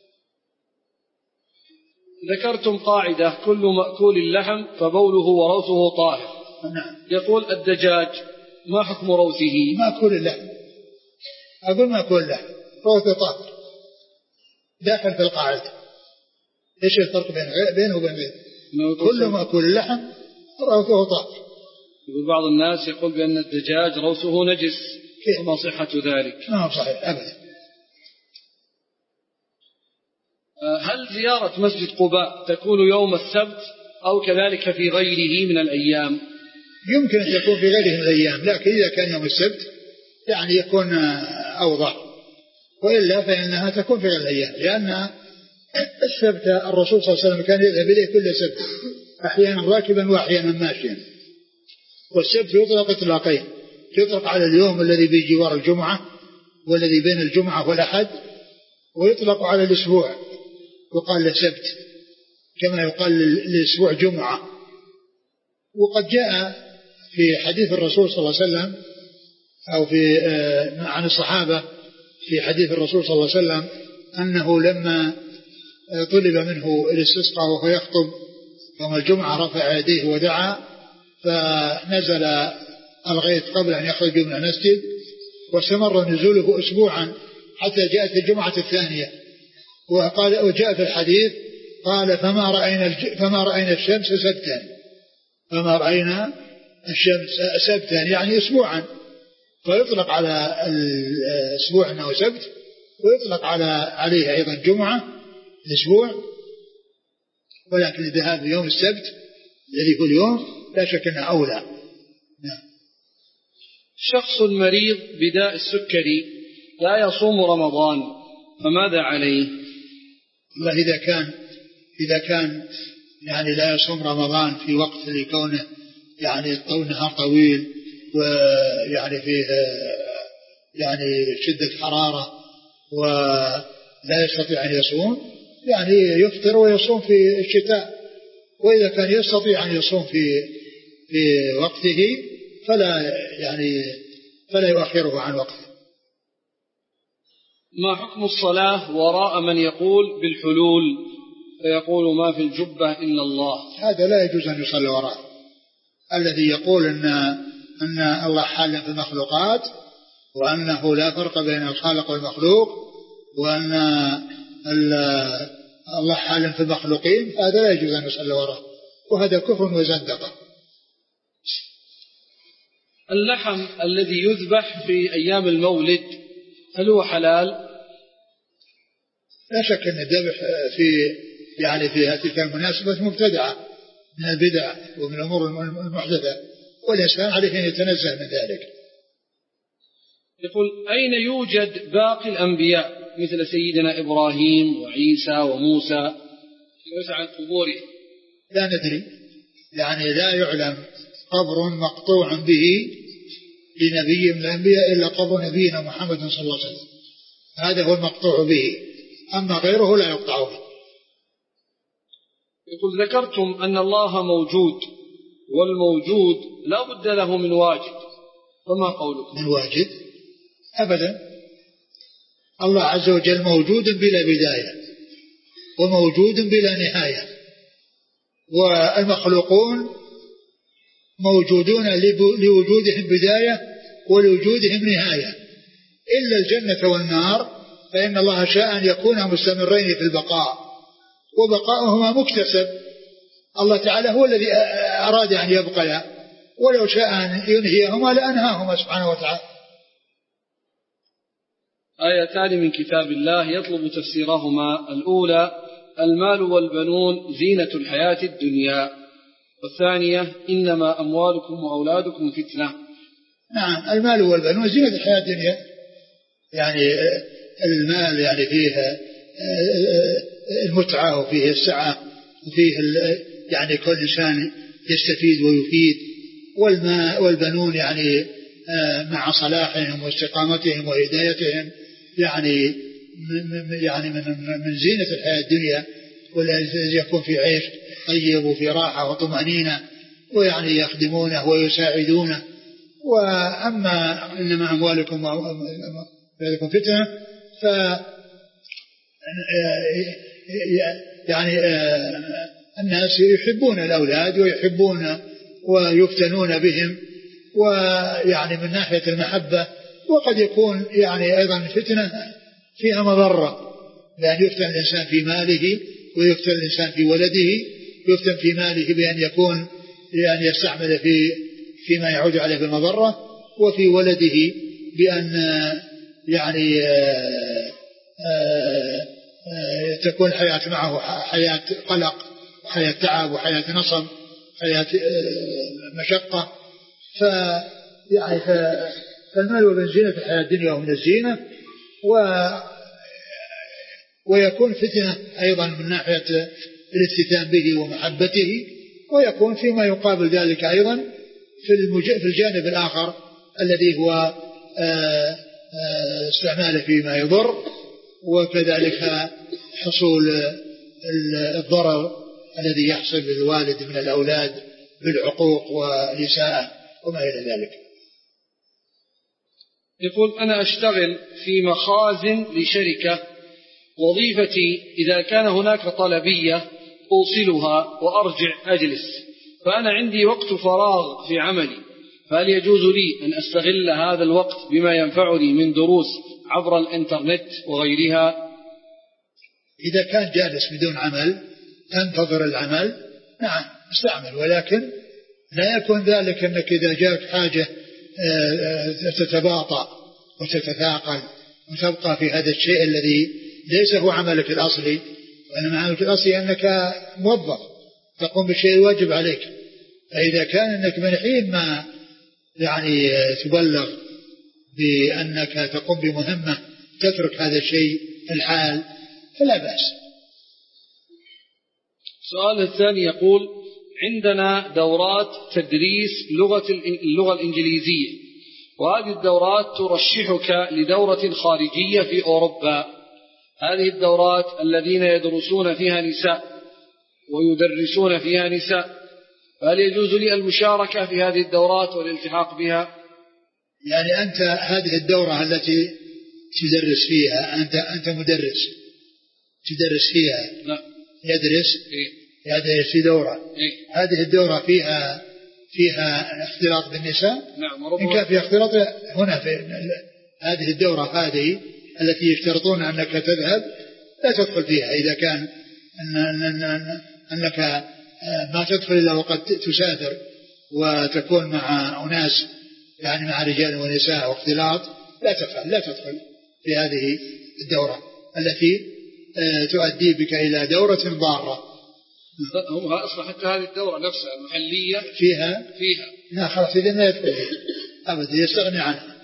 ذكرتم قاعدة: كل مأكول اللحم فبوله وروثه طاهر. نعم. يقول الدجاج ما حكم روثه؟ مأكول اللحم، أقول مأكول اللحم روثه طاهر داخل في القاعدة. إيش الفرق بين بينه وبين غيره؟ كل مأكول اللحم روثه طاهر. يقول بعض الناس يقول بأن الدجاج روثه نجس، وما صحة ذلك؟ ما صحيح أبدا. هل زيارة مسجد قباء تكون يوم السبت أو كذلك في غيره من الأيام؟ يمكن أن يكون في غيره من الأيام، لكن إذا كان يوم السبت يعني يكون أوضح، وإلا فإنها تكون في غير الأيام، لأن السبت الرسول صلى الله عليه وسلم كان يذهب إليه كل سبت، أحيانا راكبا وأحيانا ماشيا. والسبت يطلق إطلاقين: يطلق على اليوم الذي بجوار الجمعة والذي بين الجمعة والأحد، ويطلق على الأسبوع يقال له سبت، كما يقال للأسبوع جمعة. وقد جاء في حديث الرسول صلى الله عليه وسلم أو في عن الصحابة في حديث الرسول صلى الله عليه وسلم أنه لما طلب منه الاستسقاء وهو يخطب يوم الجمعة رفع يديه ودعا، فنزل الغيث قبل أن يخرج من المسجد، واستمر نزوله أسبوعا حتى جاءت الجمعة الثانية. وقال وجاء في الحديث قال فما رأينا فما رأينا الشمس سبتا فما رأينا الشمس سبتا يعني أسبوعا. فيطلق على الأسبوع أنه سبت، ويطلق على عليه أيضا جمعة الأسبوع، ولكن الذهاب يوم السبت الذي هو اليوم لا شك أنه أولى. نعم. شخص مريض بداء السكري لا يصوم رمضان فماذا عليه؟ والله إذا كان إذا كان يعني لا يصوم رمضان في وقت لكونه يعني طول نهار طويل ويعني فيه يعني شدة حرارة ولا يستطيع أن يصوم، يعني يفطر ويصوم في الشتاء. وإذا كان يستطيع أن يصوم في في وقته فلا يعني فلا يؤخره عن وقته. ما حكم الصلاة وراء من يقول بالحلول فيقول ما في الجبة إلا الله؟ هذا لا يجوز أن يصلي وراءه. الذي يقول أن أن الله حال في المخلوقات وأنه لا فرق بين الخالق والمخلوق وأن الله حال في المخلوقين، هذا لا يجوز أن يصلي وراءه، وهذا كفر وزندقة. اللحم الذي يذبح في أيام المولد هل هو حلال؟ لا شك أن الذبح في يعني في تلك المناسبة مبتدعة من البدع ومن الأمور المحدثة، والإنسان عليه أن يتنزه من ذلك. يقول أين يوجد باقي الأنبياء مثل سيدنا إبراهيم وعيسى وموسى عن قبورهم؟ لا ندري، يعني لا يعلم قبر مقطوع به لنبي من الأنبياء إلا قبر نبينا محمد صلى الله عليه وسلم، هذا هو المقطوع به، أما غيره لا يقطع به. يقول ذكرتم أن الله موجود، والموجود لا بد له من واجد، فما قولكم؟ من واجد؟ أبدا، الله عز وجل موجود بلا بداية وموجود بلا نهاية، والمخلوقون موجودون لوجودهم بداية ولوجودهم نهاية، إلا الجنة والنار فإن الله شاء أن يكونا مستمرين في البقاء، وبقاؤهما مكتسب. الله تعالى هو الذي أراد أن يبقيا، ولو شاء أن ينهيهما لأنهاهما سبحانه وتعالى. آيتان من كتاب الله يطلب تفسيرهما: الأولى المال والبنون زينة الحياة الدنيا، والثانية إنما أموالكم وأولادكم فتنة. نعم، المال والبنون زينة الحياة الدنيا، يعني المال يعني فيه المتعة وفيه السعة وفيه يعني كل إنسان يستفيد ويفيد، والماء والبنون يعني مع صلاحهم واستقامتهم وهدايتهم يعني يعني من من زينة الحياة الدنيا، والذي يكون في عيش طيب وفي راحة وطمأنينة، ويعني يخدمونه ويساعدونه. وأما إنما أموالكم وأولادكم فتنة، ف يعني الناس يحبون الأولاد ويحبون ويفتنون بهم، ويعني من ناحية المحبة، وقد يكون يعني أيضا فتنة فيها مضرة، لأن يفتن الإنسان في ماله ويفتن الإنسان في ولده. يفتن في ماله بأن يكون يعني يستعمل في فيما يعود عليه بالمضرة، وفي ولده بأن يعني آآ آآ تكون الحياة معه حياة قلق وحياة تعب وحياة نصب، حياة مشقة. فيعني فالمال وبنزينة في الحياة الدنيا ومن الزينة، و ويكون فتنة أيضا من ناحية الاستثام به ومحبته، ويكون فيما يقابل ذلك أيضا في الجانب الآخر الذي هو استعماله فيما يضر، وكذلك حصول الضرر الذي يحصل للوالد من الأولاد بالعقوق والإساءة وما إلى ذلك. يقول: أنا أشتغل في مخازن لشركة، وظيفتي إذا كان هناك طلبية أوصلها وأرجع أجلس، فأنا عندي وقت فراغ في عملي، فهل يجوز لي أن أستغل هذا الوقت بما ينفعني من دروس عبر الإنترنت وغيرها؟ إذا كان جالس بدون عمل تنتظر العمل، نعم استعمل، ولكن لا يكون ذلك أنك إذا جاءت حاجة تتباطأ وتتثاقل وتبقى في هذا الشيء الذي ليس هو عملك الأصلي، وإنما عملك الأصلي أنك موظف تقوم بالشيء الواجب عليك. فإذا كان أنك من حين ما يعني تبلغ بأنك تقوم بمهمة تترك هذا الشيء الحال فلا بأس. السؤال الثاني يقول: عندنا دورات تدريس لغة اللغة الإنجليزية، وهذه الدورات ترشحك لدورة خارجية في أوروبا. هذه الدورات الذين يدرسون فيها نساء ويدرسون فيها نساء، فهل يجوز لي المشاركة في هذه الدورات والالتحاق بها؟ يعني أنت هذه الدورة التي تدرس فيها أنت أنت مدرس تدرس فيها. لا. يدرس إيه؟ يدرس في دورة. إيه؟ هذه الدورة فيها فيها اختلاط بالنساء. نعم. إن كان فيها اختلاط هنا في هذه الدورة هذه التي يشترطون أنك تذهب لا تدخل فيها، إذا كان أن أن أن أنك ما تدخل إلا وقد تسافر وتكون مع أناس يعني مع رجال ونساء واختلاط، لا تفعل لا تدخل في هذه الدورة التي تؤدي بك إلى دورة ضارة. هم أصلا حتى هذه الدورة نفسها المحلية فيها فيها لا خلاص إذن لا يدخل أبدا يستغني عنها.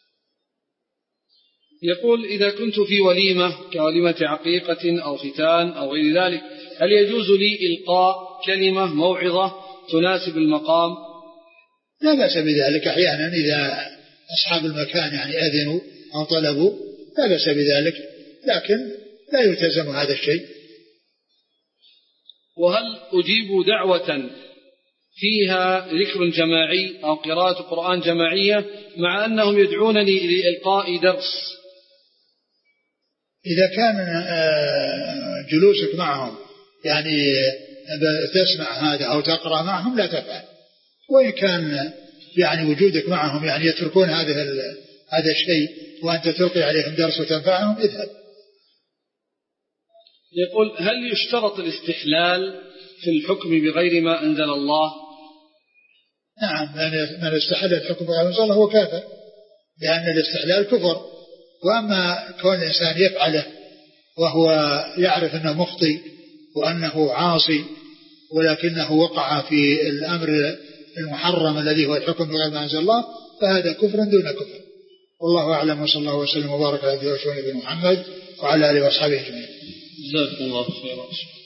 يقول: إذا كنت في وليمة كوليمة عقيقة أو ختان أو غير ذلك، هل يجوز لي إلقاء كلمة موعظة تناسب المقام؟ لا بأس بذلك، أحيانا إذا أصحاب المكان يعني أذنوا أو طلبوا لا بأس بذلك، لكن لا يلتزم هذا الشيء. وهل أجيب دعوة فيها ذكر جماعي أو قراءة قرآن جماعية مع أنهم يدعونني لإلقاء درس؟ إذا كان جلوسك معهم يعني تسمع هذا أو تقرأ معهم لا تفعل، وإن كان يعني وجودك معهم يعني يتركون هذا هذا الشيء وأنت تلقي عليهم درس وتنفعهم اذهب. يقول هل يشترط الاستحلال في الحكم بغير ما أنزل الله؟ نعم، من استحل الحكم بغير ما أنزل الله هو كافر، لأن الاستحلال كفر. وأما كون الإنسان يفعله وهو يعرف أنه مخطئ وأنه عاصي ولكنه وقع في الأمر المحرم الذي هو الحكم بغير ما أنزل الله فهذا كفر دون كفر. والله أعلم، وصلى الله وسلم وبارك على نبينا محمد وعلى آله وأصحابه أجمعين. جزاكم الله خيرا.